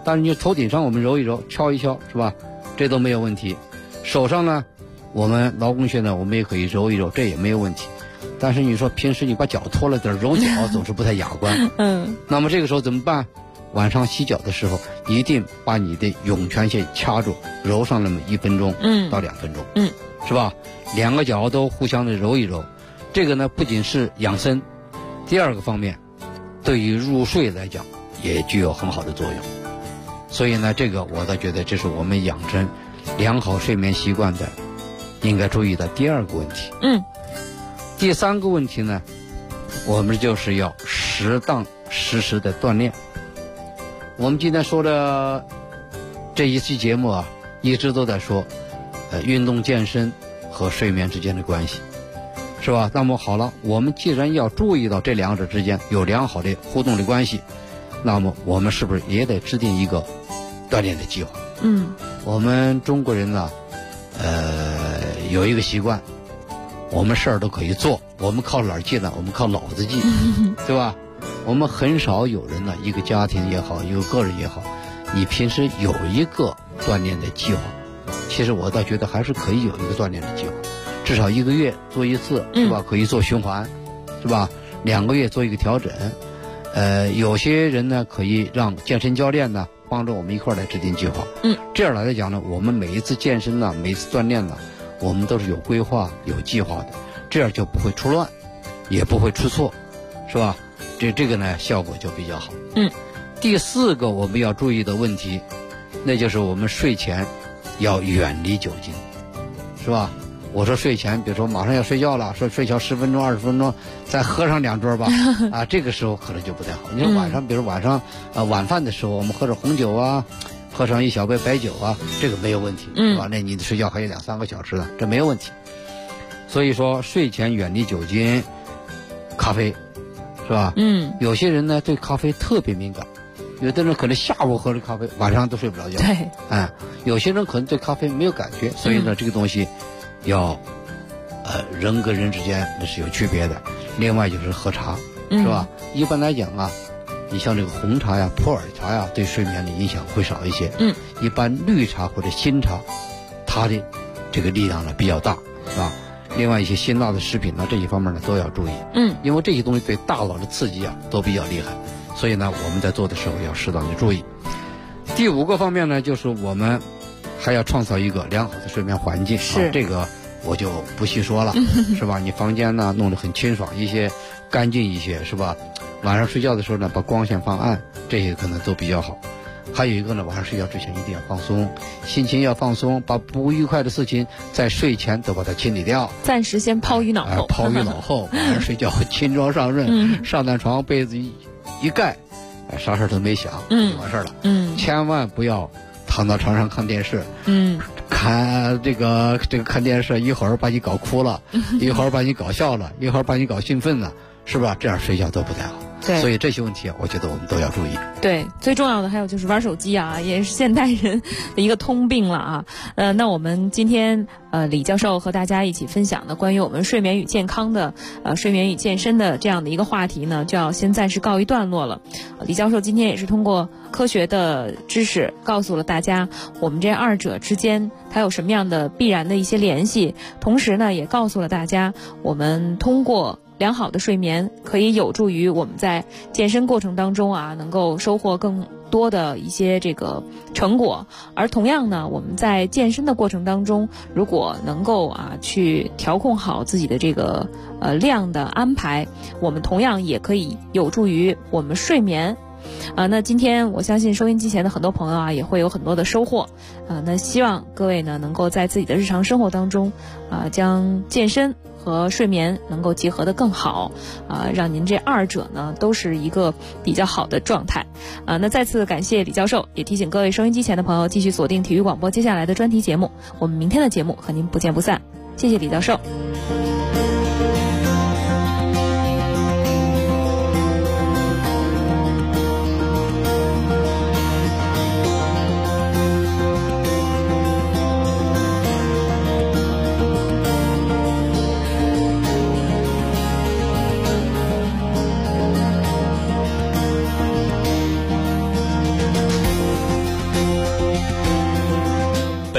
但是你头顶上我们揉一揉，敲一敲，是吧？这都没有问题。手上呢，我们劳宫穴呢，我们也可以揉一揉，这也没有问题。但是你说平时你把脚脱了点揉脚，总是不太雅观。那么这个时候怎么办？晚上洗脚的时候，一定把你的涌泉穴掐住，揉上那么1分钟到2分钟，是吧？2个脚都互相的揉一揉，这个呢不仅是养生，第二个方面，对于入睡来讲也具有很好的作用。所以呢，这个我倒觉得这是我们养成良好睡眠习惯的应该注意的第2个问题。第3个问题呢，我们就是要适当适时的锻炼。我们今天说的这一期节目啊，一直都在说运动健身和睡眠之间的关系，是吧？那么好了，我们既然要注意到这2者之间有良好的互动的关系，那么我们是不是也得制定一个锻炼的计划？我们中国人呢，有一个习惯，我们事儿都可以做，我们靠哪儿记呢？我们靠脑子记，对吧？我们很少有人呢，一个家庭也好，一个个人也好，你平时有一个锻炼的计划。其实我倒觉得还是可以有一个锻炼的计划，至少1个月做1次，是吧？可以做循环，是吧？2个月做一个调整。有些人呢，可以让健身教练呢帮着我们一块儿来制定计划。这样来讲呢，我们每一次健身呢，每一次锻炼呢，我们都是有规划、有计划的，这样就不会出乱，也不会出错，是吧？这个呢，效果就比较好。第4个我们要注意的问题，那就是我们睡前要远离酒精，是吧？我说睡前，比如说马上要睡觉了，说睡前10分钟、20分钟，再喝上2盅吧，这个时候可能就不太好。你说晚上，比如晚上晚饭的时候，我们喝着红酒啊，喝上1小杯白酒啊，这个没有问题，是吧？那你的睡觉还有2-3个小时呢，这没有问题。所以说睡前远离酒精、咖啡，是吧？有些人呢对咖啡特别敏感，有的人可能下午喝了咖啡，晚上都睡不着觉。 对， 有些人可能对咖啡没有感觉，所以呢，这个东西要人跟人之间那是有区别的。另外就是喝茶，是吧？一般来讲啊，你像这个红茶呀、普洱茶呀，对睡眠的影响会少一些。一般绿茶或者新茶，它的这个力量呢比较大，是吧？另外一些辛辣的食品呢，这一方面呢都要注意。因为这些东西对大脑的刺激啊都比较厉害，所以呢我们在做的时候要适当的注意。第5个方面呢，就是我们还要创造一个良好的睡眠环境。这个我就不细说了，是吧？你房间呢弄得很清爽一些，干净一些，是吧？晚上睡觉的时候呢，把光线放暗，这些可能都比较好。还有一个呢，晚上睡觉之前一定要放松，心情要放松，把不愉快的事情在睡前都把它清理掉， 暂时先抛于脑后。 抛于脑后，晚上睡觉轻装上任，上单床被子一盖，啥事都没想，就完事了。千万不要躺到床上看电视，看这个看电视，一会儿把你搞哭了，一会儿把你搞笑了，一会儿把你搞兴奋了，是吧？这样睡觉都不太好。 对， 所以这些问题我觉得我们都要注意。 对，最重要的还有就是玩手机啊，也是现代人的一个通病了啊。那我们今天李教授和大家一起分享的关于我们睡眠与健康的睡眠与健身的这样的一个话题呢，就要先暂时告一段落了。李教授今天也是通过科学的知识告诉了大家我们这2者之间它有什么样的必然的一些联系，同时呢也告诉了大家我们通过良好的睡眠可以有助于我们在健身过程当中啊，能够收获更多的一些这个成果。而同样呢，我们在健身的过程当中，如果能够去调控好自己的这个量的安排，我们同样也可以有助于我们睡眠。那今天我相信收音机前的很多朋友啊，也会有很多的收获。那希望各位呢，能够在自己的日常生活当中将健身和睡眠能够结合得更好，让您这2者呢都是一个比较好的状态。那再次感谢李教授，也提醒各位收音机前的朋友继续锁定体育广播接下来的专题节目，我们明天的节目和您不见不散。谢谢李教授。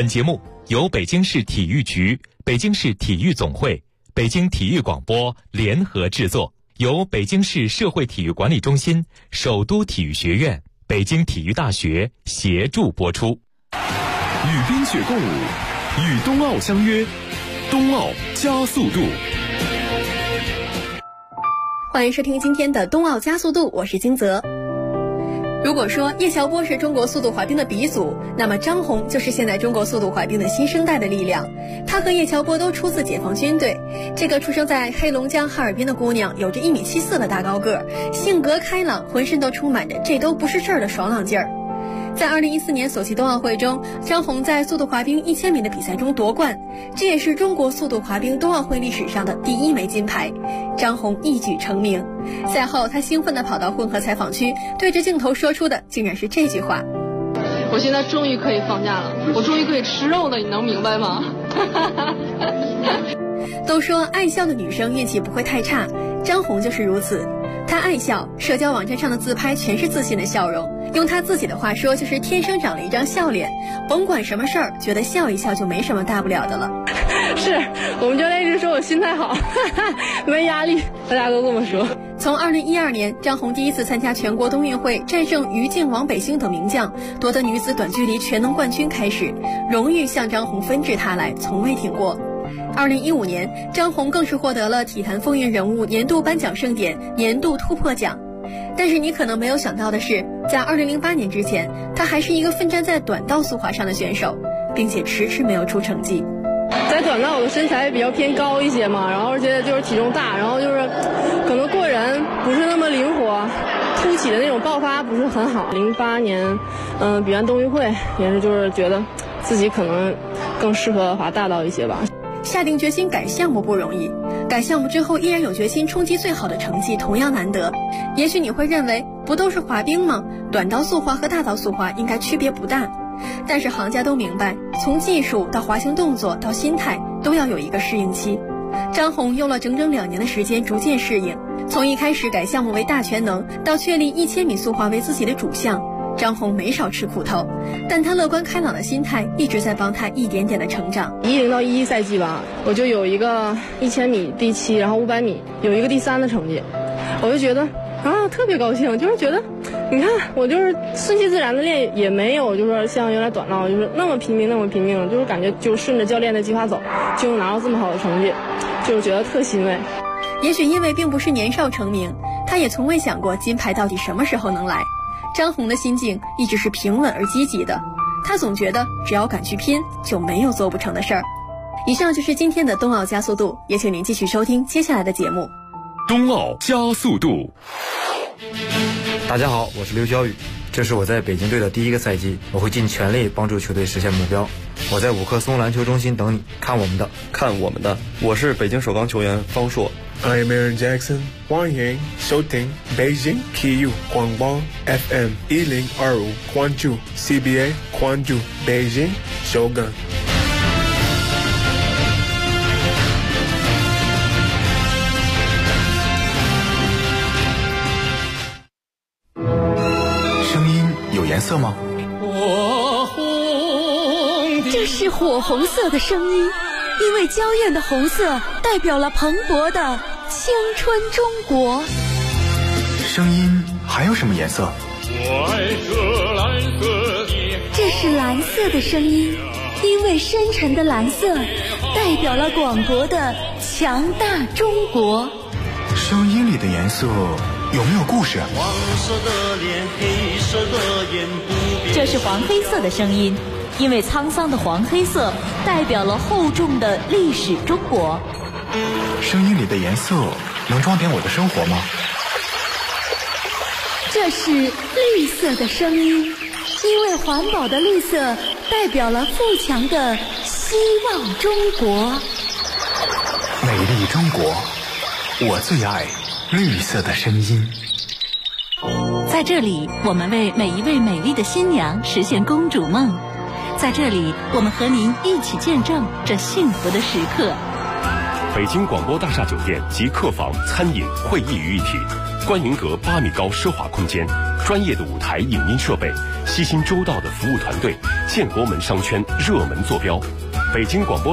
本节目由北京市体育局、北京市体育总会、北京体育广播联合制作，由北京市社会体育管理中心、首都体育学院、北京体育大学协助播出。 与冰雪共舞，与冬奥相约，冬奥加速度。 欢迎收听今天的冬奥加速度，我是金泽。如果说叶乔波是中国速度滑冰的鼻祖，那么张红就是现在中国速度滑冰的新生代的力量。她和叶乔波都出自解放军队，这个出生在黑龙江哈尔滨的姑娘有着1.74米的大高个，性格开朗，浑身都充满着这都不是事儿的爽朗劲儿。在2014年索契冬奥会中，张红在速度滑冰1000米的比赛中夺冠，这也是中国速度滑冰冬奥会历史上的第1枚金牌。张红一举成名。赛后，她兴奋地跑到混合采访区，对着镜头说出的竟然是这句话： 我现在终于可以放假了，我终于可以吃肉了，你能明白吗？ 都说爱笑的女生运气不会太差，张红就是如此。她爱笑，社交网站上的自拍全是自信的笑容，用她自己的话说，就是天生长了一张笑脸，甭管什么事儿，觉得笑一笑就没什么大不了的了。 是我们教练一直说我心态好，没压力，大家都这么说。 从2012年，张红第一次参加全国冬运会，战胜于静、王北星等名将，夺得女子短距离全能冠军开始，荣誉向张红纷至沓来，从未停过。2015年，张红更是获得了体坛风云人物年度颁奖盛典年度突破奖。但是你可能没有想到的是，在2008年之前，她还是一个奋战在短道速滑上的选手，并且迟迟没有出成绩。 在短道我的身材比较偏高一些嘛，然后而且就是体重大，然后就是可能过人不是那么灵活，突起的那种爆发不是很好。08年比完冬运会也是就是觉得自己可能更适合滑大道一些吧。 下定决心改项目不容易，改项目之后依然有决心冲击最好的成绩同样难得。也许你会认为不都是滑冰吗？短道速滑和大道速滑应该区别不大。但是行家都明白，从技术到滑行动作到心态都要有一个适应期。张红用了整整2年的时间逐渐适应，从一开始改项目为大全能，到确立1000米速滑为自己的主项，张红没少吃苦头，但她乐观开朗的心态一直在帮她一点点的成长。 10到11赛季吧，我就有一个1000米第7，然后500米有一个第3的成绩，我就觉得特别高兴，就是觉得你看我就是顺其自然的练，也没有就是说像原来短道就是那么拼命，就是感觉就顺着教练的计划走，就能拿到这么好的成绩，就是觉得特欣慰。 也许因为并不是年少成名，她也从未想过金牌到底什么时候能来。张红的心境一直是平稳而积极的，她总觉得只要敢去拼，就没有做不成的事儿。以上就是今天的冬奥加速度，也请您继续收听接下来的节目。 冬奥加速度。 大家好，我是刘晓宇，这是我在北京队的第1个赛季，我会尽全力帮助球队实现目标。我在五棵松篮球中心等你，看我们的。 我是北京首钢球员方硕。 I am Aaron Jackson， 欢迎收听北京体育广播 FM 1025，关注 CBA， 关注北京首钢。 颜色吗？ 这是火红色的声音，因为娇艳的红色代表了蓬勃的青春中国。 声音还有什么颜色？ 我爱这蓝色。这是蓝色的声音，因为深沉的蓝色代表了广博的强大中国。 声音里的颜色有没有故事？ 黄色的脸，黑色的眼，不变。 这是黄黑色的声音，因为沧桑的黄黑色代表了厚重的历史中国。 声音里的颜色能装点我的生活吗？ 这是绿色的声音，因为环保的绿色代表了富强的希望中国。 美丽中国，我最爱绿色的声音。 在这里，我们为每一位美丽的新娘实现公主梦。在这里，我们和您一起见证这幸福的时刻。 北京广播大厦酒店及客房、餐饮、会议于一体， 观云阁8米高奢华空间，专业的舞台影音设备，细心周到的服务团队，建国门商圈热门坐标。北京广播